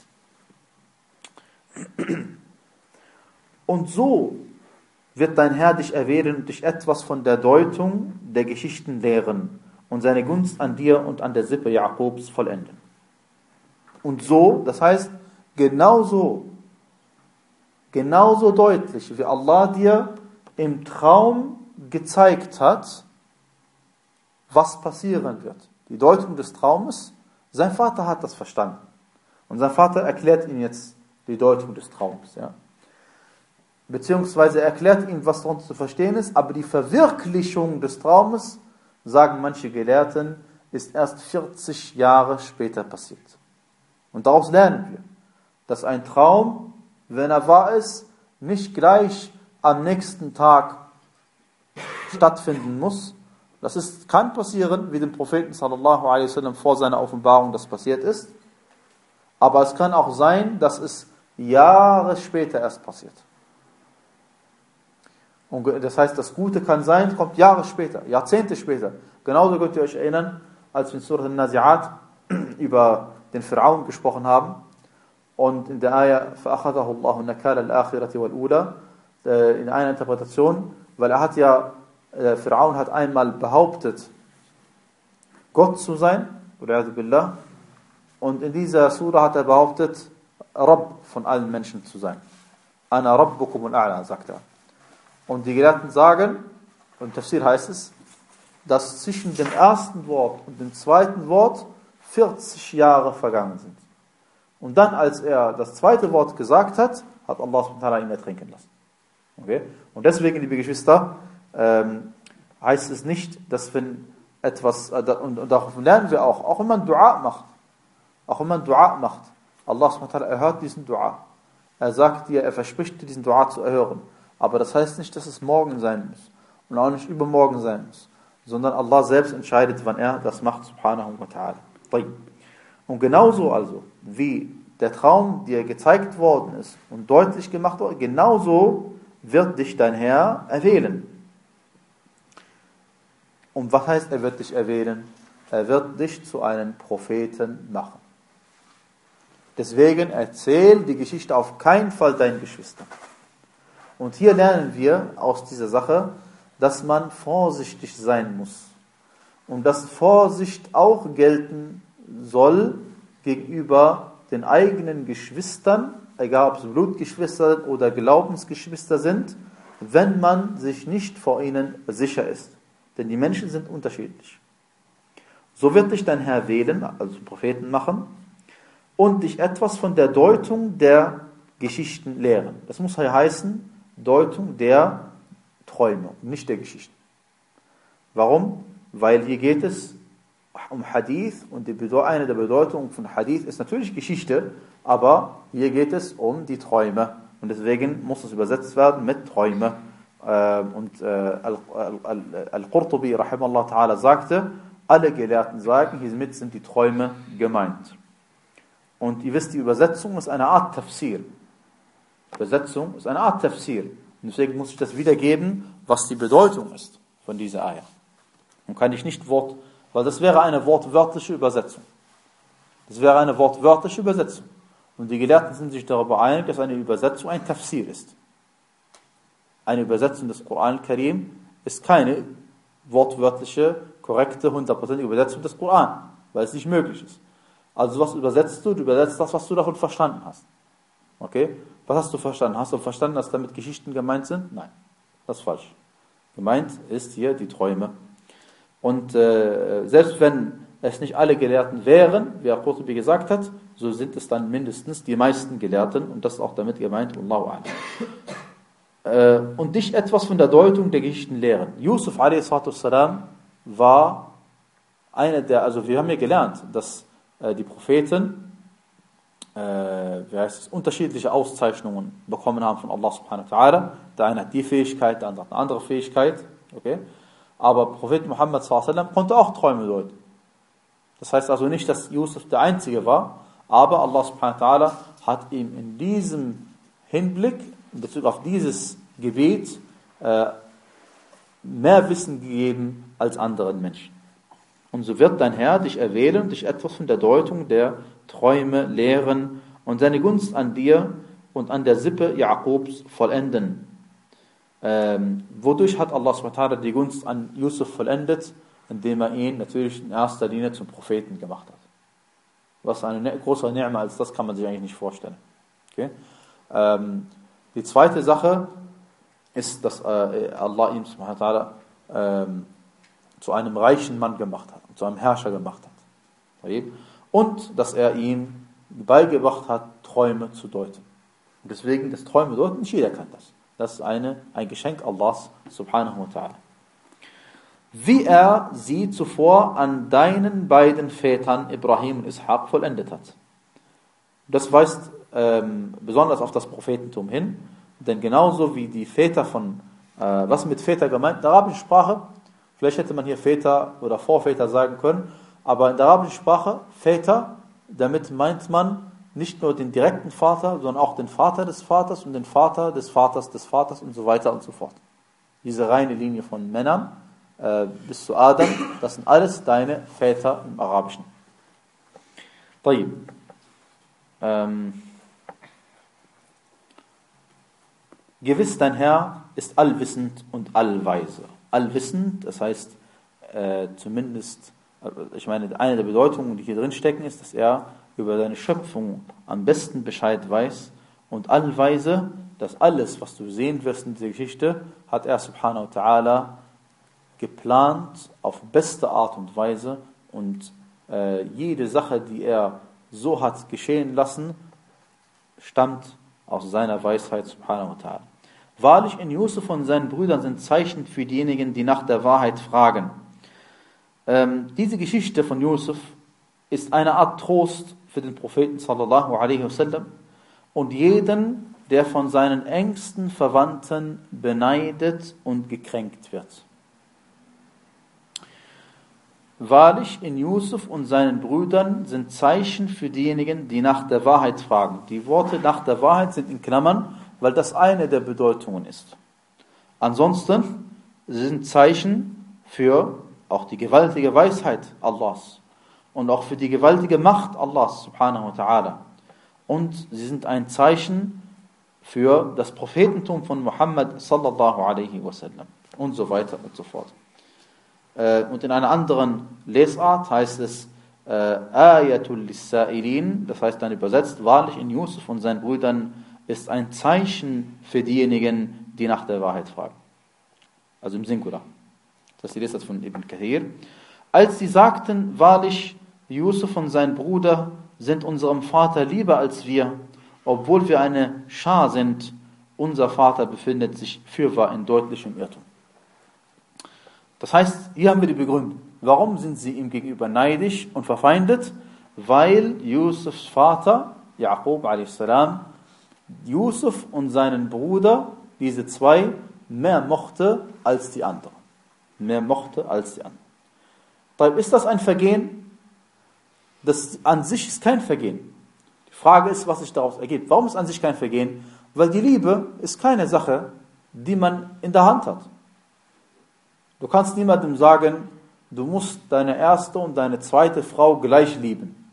Und so wird dein Herr dich erwählen und dich etwas von der Deutung der Geschichten lehren und seine Gunst an dir und an der Sippe Jakobs vollenden. Und so, das heißt, genauso, genauso deutlich, wie Allah dir im Traum gezeigt hat, was passieren wird. Die Deutung des Traumes, sein Vater hat das verstanden. Und sein Vater erklärt ihm jetzt die Deutung des Traums. Ja. Beziehungsweise erklärt ihm, was darunter zu verstehen ist, aber die Verwirklichung des Traumes, sagen manche Gelehrten, ist erst vierzig Jahre später passiert. Und daraus lernen wir, dass ein Traum, wenn er wahr ist, nicht gleich am nächsten Tag stattfinden muss. Das ist, kann passieren, wie dem Propheten sallallahu alaihi wasallam vor seiner Offenbarung das passiert ist. Aber es kann auch sein, dass es Jahre später erst passiert. Und das heißt, das Gute kann sein, kommt Jahre später, Jahrzehnte später. Genauso könnt ihr euch erinnern, als wir in Surah An-Nazi'at über den Pharaon gesprochen haben und in der Ayah فَأَخَذَهُ اللَّهُ نَكَالَ الْآخِرَةِ وَالْأُولَى in einer Interpretation, weil er hat ja, der Pharaon hat einmal behauptet, Gott zu sein, billah, und in dieser Surah hat er behauptet, Rabb von allen Menschen zu sein. Ana Rabbukum al-A'la, sagt er. Und die Gelehrten sagen, und im Tafsir heißt es, dass zwischen dem ersten Wort und dem zweiten Wort vierzig Jahre vergangen sind. Und dann, als er das zweite Wort gesagt hat, hat Allah subhanahu wa ta'ala ihn ertrinken lassen. Okay? Und deswegen, liebe Geschwister, ähm, heißt es nicht, dass wenn etwas, äh, und, und darauf lernen wir auch, auch wenn man Dua macht, auch wenn man Dua macht, Allah subhanahu wa ta'ala erhört diesen Dua. Er sagt dir, er verspricht dir, diesen Dua zu erhören. Aber das heißt nicht, dass es morgen sein muss. Und auch nicht übermorgen sein muss. Sondern Allah selbst entscheidet, wann er das macht, subhanahu wa ta'ala. Und genauso also, wie der Traum dir gezeigt worden ist und deutlich gemacht worden, genauso wird dich dein Herr erwählen. Und was heißt, er wird dich erwählen? Er wird dich zu einem Propheten machen. Deswegen erzähl die Geschichte auf keinen Fall deinen Geschwistern. Und hier lernen wir aus dieser Sache, dass man vorsichtig sein muss. Und dass Vorsicht auch gelten soll gegenüber den eigenen Geschwistern, egal ob es Blutgeschwister oder Glaubensgeschwister sind, wenn man sich nicht vor ihnen sicher ist. Denn die Menschen sind unterschiedlich. So wird dich dein Herr wählen, also zum Propheten machen, und dich etwas von der Deutung der Geschichten lehren. Das muss ja heißen, Deutung der Träume, nicht der Geschichten. Warum? Weil hier geht es um Hadith und die Bedeu- eine der Bedeutungen von Hadith ist natürlich Geschichte, aber hier geht es um die Träume und deswegen muss es übersetzt werden mit Träume. Und Al-Qurtubi rahimallahu ta'ala sagte, alle Gelehrten sagen, hiermit sind die Träume gemeint. Und ihr wisst, die Übersetzung ist eine Art Tafsir. Übersetzung ist eine Art Tafsir. Und deswegen muss ich das wiedergeben, was die Bedeutung ist von dieser Ayah. Und kann ich nicht Wort, weil das wäre eine wortwörtliche Übersetzung. Das wäre eine wortwörtliche Übersetzung. Und die Gelehrten sind sich darüber einig, dass eine Übersetzung ein Tafsir ist. Eine Übersetzung des Koran Karim ist keine wortwörtliche, korrekte, hundertprozentige Übersetzung des Koran, weil es nicht möglich ist. Also was übersetzt du? Du übersetzt das, was du davon verstanden hast. Okay? Was hast du verstanden? Hast du verstanden, dass damit Geschichten gemeint sind? Nein, das ist falsch. Gemeint ist hier die Träume. Und äh, selbst wenn es nicht alle Gelehrten wären, wie Al-Qurtubi gesagt hat, so sind es dann mindestens die meisten Gelehrten und das ist auch damit gemeint, Allahu a'lam. Äh, und dich etwas von der Deutung der Geschichten lehren. Yusuf a s. war einer der, also wir haben ja gelernt, dass äh, die Propheten äh, wie heißt es, unterschiedliche Auszeichnungen bekommen haben von Allah subhanahu wa ta'ala. Der eine hat die Fähigkeit, der andere hat eine andere Fähigkeit. Okay? Aber Prophet Muhammad sallallahu alaihi wasallam konnte auch Träume deuten. Das heißt also nicht, dass Yusuf der Einzige war, aber Allah subhanahu wa ta'ala hat ihm in diesem Hinblick, in Bezug auf dieses Gebet, äh, mehr Wissen gegeben als anderen Menschen. Und so wird dein Herr dich erwählen, dich etwas von der Deutung der Träume lehren und seine Gunst an dir und an der Sippe Jakobs vollenden. Ähm, wodurch hat Allah subhanahu wa ta'ala die Gunst an Yusuf vollendet? Indem er ihn natürlich in erster Linie zum Propheten gemacht hat. Was eine ne- größere Ni'ma als das kann man sich eigentlich nicht vorstellen. Okay? Ähm, die zweite Sache ist, dass äh, Allah ihn subhanahu wa ta'ala ähm, zu einem reichen Mann gemacht hat, zu einem Herrscher gemacht hat. Und dass er ihm beigebracht hat, Träume zu deuten. Und deswegen, das Träume deuten, nicht jeder kann das. Das ist eine, ein Geschenk Allahs subhanahu wa ta'ala. Wie er sie zuvor an deinen beiden Vätern Ibrahim und Ishaq vollendet hat. Das weist ähm, besonders auf das Prophetentum hin, denn genauso wie die Väter von, äh, was mit Väter gemeint, in der arabischen Sprache, vielleicht hätte man hier Väter oder Vorväter sagen können, aber in der arabischen Sprache, Väter, damit meint man nicht nur den direkten Vater, sondern auch den Vater des Vaters und den Vater des Vaters des Vaters und so weiter und so fort. diese reine Linie von Männern äh, bis zu Adam, das sind alles deine Väter im Arabischen. طيب. Ähm, Gewiss, dein Herr ist allwissend und allweise. Allwissend, das heißt, äh, zumindest, ich meine, eine der Bedeutungen, die hier drin stecken, ist, dass er über seine Schöpfung am besten Bescheid weiß. Und allweise, dass alles, was du sehen wirst in dieser Geschichte, hat er subhanahu wa ta'ala geplant auf beste Art und Weise. Und äh, jede Sache, die er so hat geschehen lassen, stammt aus seiner Weisheit subhanahu wa ta'ala. Wahrlich, in Yusuf und seinen Brüdern sind Zeichen für diejenigen, die nach der Wahrheit fragen. Ähm, diese Geschichte von Yusuf ist eine Art Trost für den Propheten sallallahu alaihi wasallam und jeden, der von seinen engsten Verwandten beneidet und gekränkt wird. Wahrlich, in Yusuf und seinen Brüdern sind Zeichen für diejenigen, die nach der Wahrheit fragen. Die Worte nach der Wahrheit sind in Klammern, weil das eine der Bedeutungen ist. Ansonsten sind Zeichen für auch die gewaltige Weisheit Allahs und auch für die gewaltige Macht Allahs subhanahu wa ta'ala. Und sie sind ein Zeichen für das Prophetentum von Muhammad sallallahu alaihi wasallam und so weiter und so fort. Und in einer anderen Lesart heißt es Ayatul Lis-Sa'ilin, das heißt dann übersetzt, wahrlich in Yusuf und seinen Brüdern ist ein Zeichen für diejenigen, die nach der Wahrheit fragen. Also im Singular. Das ist die Lesart von Ibn Kathir. Als sie sagten, wahrlich, Yusuf und sein Bruder sind unserem Vater lieber als wir, obwohl wir eine Schar sind, unser Vater befindet sich fürwahr in deutlichem Irrtum. Das heißt, hier haben wir die Begründung. Warum sind sie ihm gegenüber neidisch und verfeindet? Weil Yusufs Vater, Yaqub a s. Yusuf und seinen Bruder, diese zwei, mehr mochte als die anderen. Mehr mochte als die anderen. Ist das ein Vergehen? Das an sich ist kein Vergehen. Die Frage ist, was sich daraus ergibt. Warum ist an sich kein Vergehen? Weil die Liebe ist keine Sache, die man in der Hand hat. Du kannst niemandem sagen, du musst deine erste und deine zweite Frau gleich lieben.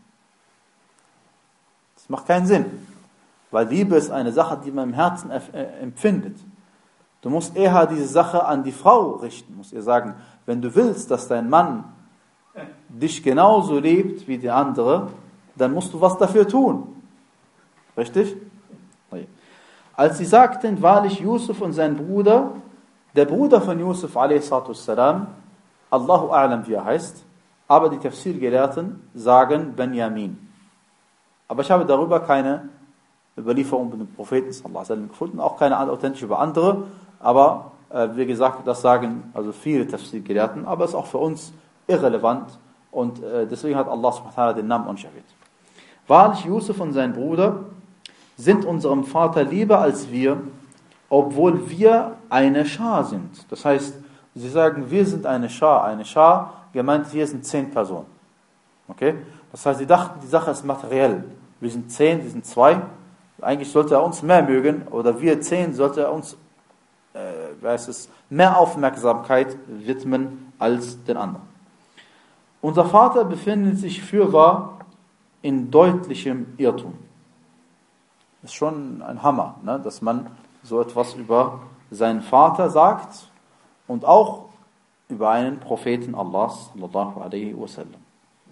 Das macht keinen Sinn. Weil Liebe ist eine Sache, die man im Herzen empfindet. Du musst eher diese Sache an die Frau richten. Du musst ihr sagen, wenn du willst, dass dein Mann dich genauso liebt wie der andere, dann musst du was dafür tun. Richtig? Als sie sagten, wahrlich Yusuf und sein Bruder, der Bruder von Yusuf a s. Allahu a'lam, wie er heißt, aber die Tafsir-Gelehrten sagen Benjamin. Aber ich habe darüber keine Überlieferung mit dem Propheten sallallahu alaihi wasallam gefunden, auch keine authentische über andere, aber äh, wie gesagt, das sagen also viele Tafsir-Gelehrten, aber es ist auch für uns irrelevant und äh, deswegen hat Allah subhanahu wa ta'ala den Namen uns erwähnt. Wahrlich, Yusuf und sein Bruder sind unserem Vater lieber als wir, obwohl wir eine Schar sind. Das heißt, sie sagen, wir sind eine Schar. Eine Schar, gemeint hier sind zehn Personen. Okay? Das heißt, sie dachten, die Sache ist materiell. Wir sind zehn, sie sind zwei. Eigentlich sollte er uns mehr mögen, oder wir zehn sollte er uns äh, weiß es, mehr Aufmerksamkeit widmen als den anderen. Unser Vater befindet sich fürwahr in deutlichem Irrtum. Das ist schon ein Hammer, ne? Dass man so etwas über seinen Vater sagt und auch über einen Propheten Allahs sallallahu alaihi wasallam.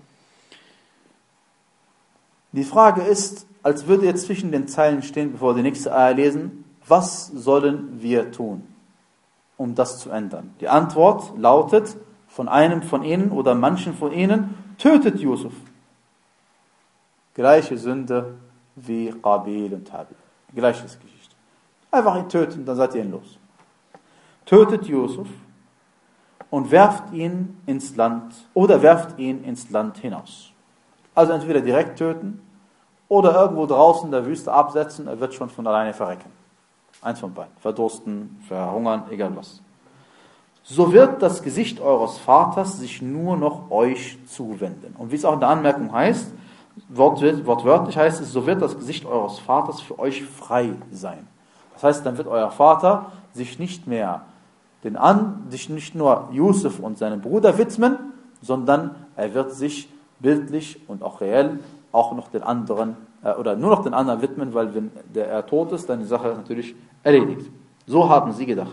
Die Frage ist, als würde jetzt zwischen den Zeilen stehen, bevor wir die nächste Ayah lesen, was sollen wir tun, um das zu ändern? Die Antwort lautet, von einem von ihnen oder manchen von ihnen, tötet Yusuf. Gleiche Sünde wie Qabil und Habil. Gleiches Geschichte. Einfach ihn töten, dann seid ihr ihn los. Tötet Yusuf und werft ihn ins Land oder werft ihn ins Land hinaus. Also entweder direkt töten oder irgendwo draußen in der Wüste absetzen, er wird schon von alleine verrecken. Eins von beiden. Verdursten, verhungern, egal was. So wird das Gesicht eures Vaters sich nur noch euch zuwenden. Und wie es auch in der Anmerkung heißt, wortwörtlich heißt es, so wird das Gesicht eures Vaters für euch frei sein. Das heißt, dann wird euer Vater sich nicht mehr den an, sich nicht nur Yusuf und seinem Bruder widmen, sondern er wird sich bildlich und auch reell auch noch den anderen, äh, oder nur noch den anderen widmen, weil wenn der er tot ist, dann die Sache natürlich erledigt. So haben sie gedacht.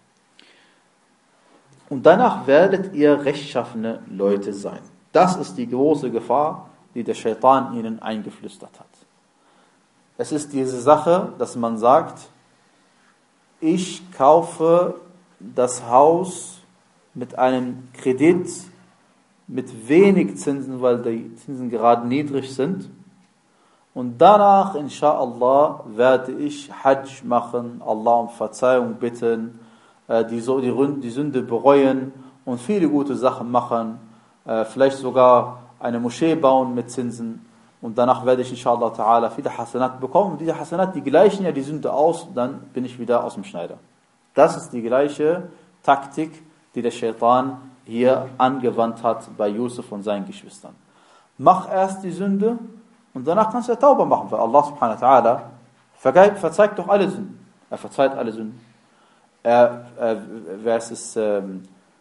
Und danach werdet ihr rechtschaffene Leute sein. Das ist die große Gefahr, die der Shaitan ihnen eingeflüstert hat. Es ist diese Sache, dass man sagt, ich kaufe das Haus mit einem Kredit mit wenig Zinsen, weil die Zinsen gerade niedrig sind. Und danach, inshallah, werde ich Hajj machen, Allah um Verzeihung bitten, die, die, die Sünde bereuen und viele gute Sachen machen, vielleicht sogar eine Moschee bauen mit Zinsen. Und danach werde ich inshallah ta'ala viele Hasanat bekommen. Und diese Hasanat, die gleichen ja die Sünde aus, dann bin ich wieder aus dem Schneider. Das ist die gleiche Taktik, die der Shaitan hier angewandt hat bei Yusuf und seinen Geschwistern. Mach erst die Sünde und danach kannst du ja Tauba machen, weil Allah subhanahu wa ta'ala vergeigt, verzeiht doch alle Sünden. Er verzeiht alle Sünden. Er, er wer ist es, ähm,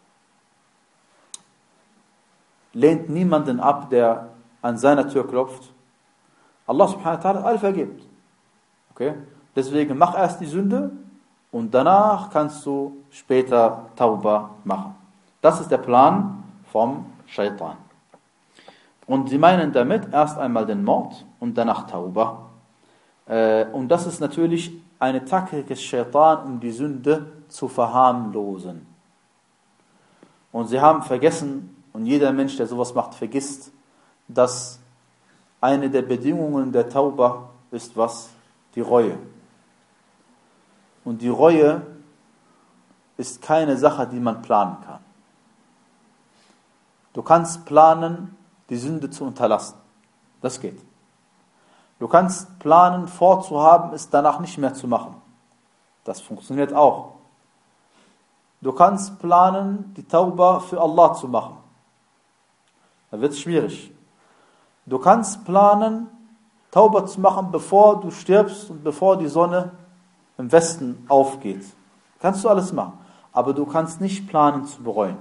lehnt niemanden ab, der an seiner Tür klopft. Allah subhanahu wa ta'ala hat alle vergibt. Okay? Deswegen mach erst die Sünde und danach kannst du später Tauba machen. Das ist der Plan vom Shaitan. Und sie meinen damit erst einmal den Mord und danach Tauba. Und das ist natürlich eine Taktik des Shaitan, um die Sünde zu verharmlosen. Und sie haben vergessen, und jeder Mensch, der sowas macht, vergisst, dass eine der Bedingungen der Tauba ist was? Die Reue. Und die Reue ist keine Sache, die man planen kann. Du kannst planen, die Sünde zu unterlassen. Das geht. Du kannst planen, vorzuhaben, es danach nicht mehr zu machen. Das funktioniert auch. Du kannst planen, die Tauba für Allah zu machen. Da wird es schwierig. Du kannst planen, Tauba zu machen, bevor du stirbst und bevor die Sonne im Westen aufgeht. Kannst du alles machen. Aber du kannst nicht planen zu bereuen.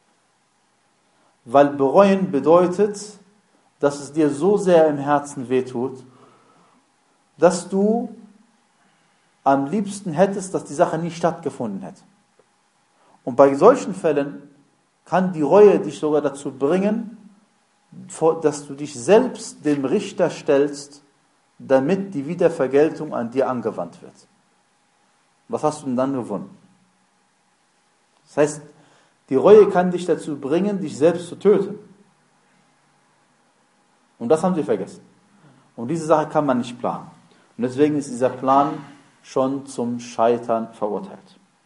Weil bereuen bedeutet, dass es dir so sehr im Herzen wehtut, dass du am liebsten hättest, dass die Sache nie stattgefunden hätte. Und bei solchen Fällen kann die Reue dich sogar dazu bringen, dass du dich selbst dem Richter stellst, damit die Wiedervergeltung an dir angewandt wird. Was hast du denn dann gewonnen? Das heißt, die Reue kann dich dazu bringen, dich selbst zu töten. Und das haben sie vergessen. Und diese Sache kann man nicht planen. Und deswegen ist dieser Plan schon zum Scheitern verurteilt.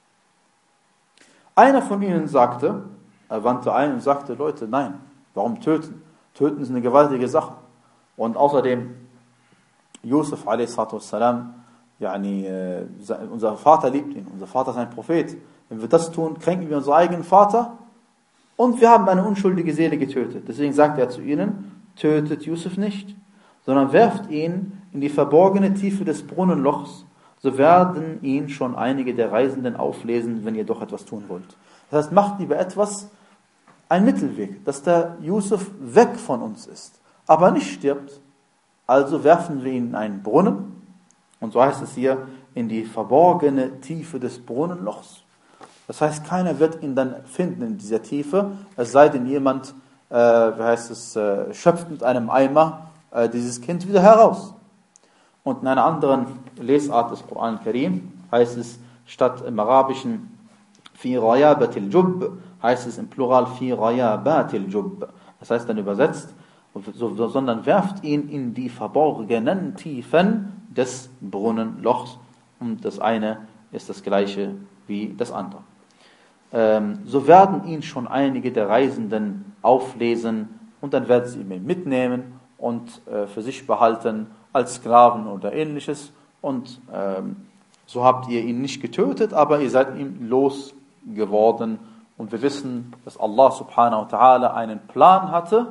Einer von ihnen sagte, er wandte ein und sagte, Leute, nein, warum töten? Töten ist eine gewaltige Sache. Und außerdem, Yusuf a s. Yani, äh, unser Vater liebt ihn, unser Vater ist ein Prophet. Wenn wir das tun, kränken wir unseren eigenen Vater und wir haben eine unschuldige Seele getötet. Deswegen sagt er zu ihnen, tötet Yusuf nicht, sondern werft ihn in die verborgene Tiefe des Brunnenlochs, so werden ihn schon einige der Reisenden auflesen, wenn ihr doch etwas tun wollt. Das heißt, macht lieber etwas, ein Mittelweg, dass der Yusuf weg von uns ist, aber nicht stirbt. Also werfen wir ihn in einen Brunnen, und so heißt es hier, in die verborgene Tiefe des Brunnenlochs. Das heißt, keiner wird ihn dann finden in dieser Tiefe, es sei denn jemand, äh, wie heißt es, äh, schöpft mit einem Eimer äh, dieses Kind wieder heraus. Und in einer anderen Lesart des Koran Karim heißt es, statt im Arabischen fi rayabatil Jubb, heißt es im Plural fi rayabatil Jubb. Das heißt dann übersetzt, so, sondern werft ihn in die verborgenen Tiefen des Brunnenlochs. Und das eine ist das gleiche wie das andere. Ähm, so werden ihn schon einige der Reisenden auflesen und dann werden sie ihn mitnehmen und äh, für sich behalten als Sklaven oder ähnliches. Und ähm, so habt ihr ihn nicht getötet, aber ihr seid ihm losgeworden. Und wir wissen, dass Allah subhanahu wa ta'ala einen Plan hatte,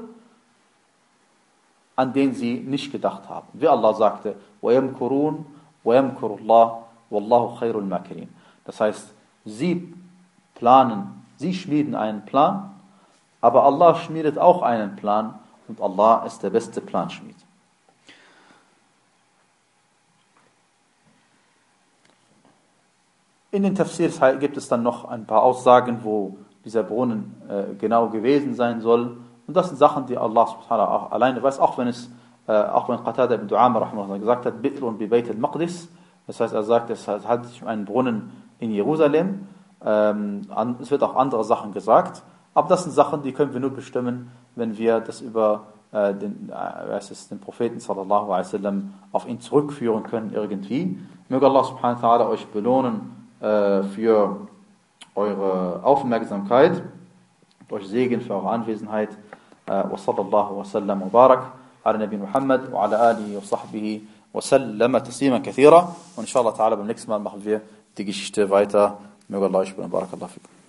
an den sie nicht gedacht haben. Wie Allah sagte, وَيَمْكُرُونَ وَيَمْكُرُ اللَّهُ وَاللَّهُ خَيْرُ الْمَاكِرِينَ. Das heißt, sie planen. Sie schmieden einen Plan, aber Allah schmiedet auch einen Plan und Allah ist der beste Planschmied. In den Tafsirs gibt es dann noch ein paar Aussagen, wo dieser Brunnen äh, genau gewesen sein soll. Und das sind Sachen, die Allah subhanahu wa ta'ala alleine weiß, auch wenn es, äh, auch wenn Qatada ibn Du'ama rahimahullah gesagt hat, Bi'run bi Bayt al-Maqdis. Das heißt, er sagt, es handelt sich um einen Brunnen in Jerusalem. Ähm, an, es wird auch andere Sachen gesagt. Aber das sind Sachen, die können wir nur bestimmen, wenn wir das über äh, den, äh, es ist, den Propheten sallallahu alaihi wasallam auf ihn zurückführen können irgendwie. Möge Allah subhanahu wa ta'ala euch belohnen für eure Aufmerksamkeit, euch Segen für eure Anwesenheit. Wa sallallahu wa sallam wa barak ala Nabi Muhammad wa ala alihi wa sahbihi wa sallama tasliman kathira. Und inshallah ta'ala beim nächsten Mal machen wir die Geschichte weiter. Möge Allah euch belohnen. Barakallahu fikum.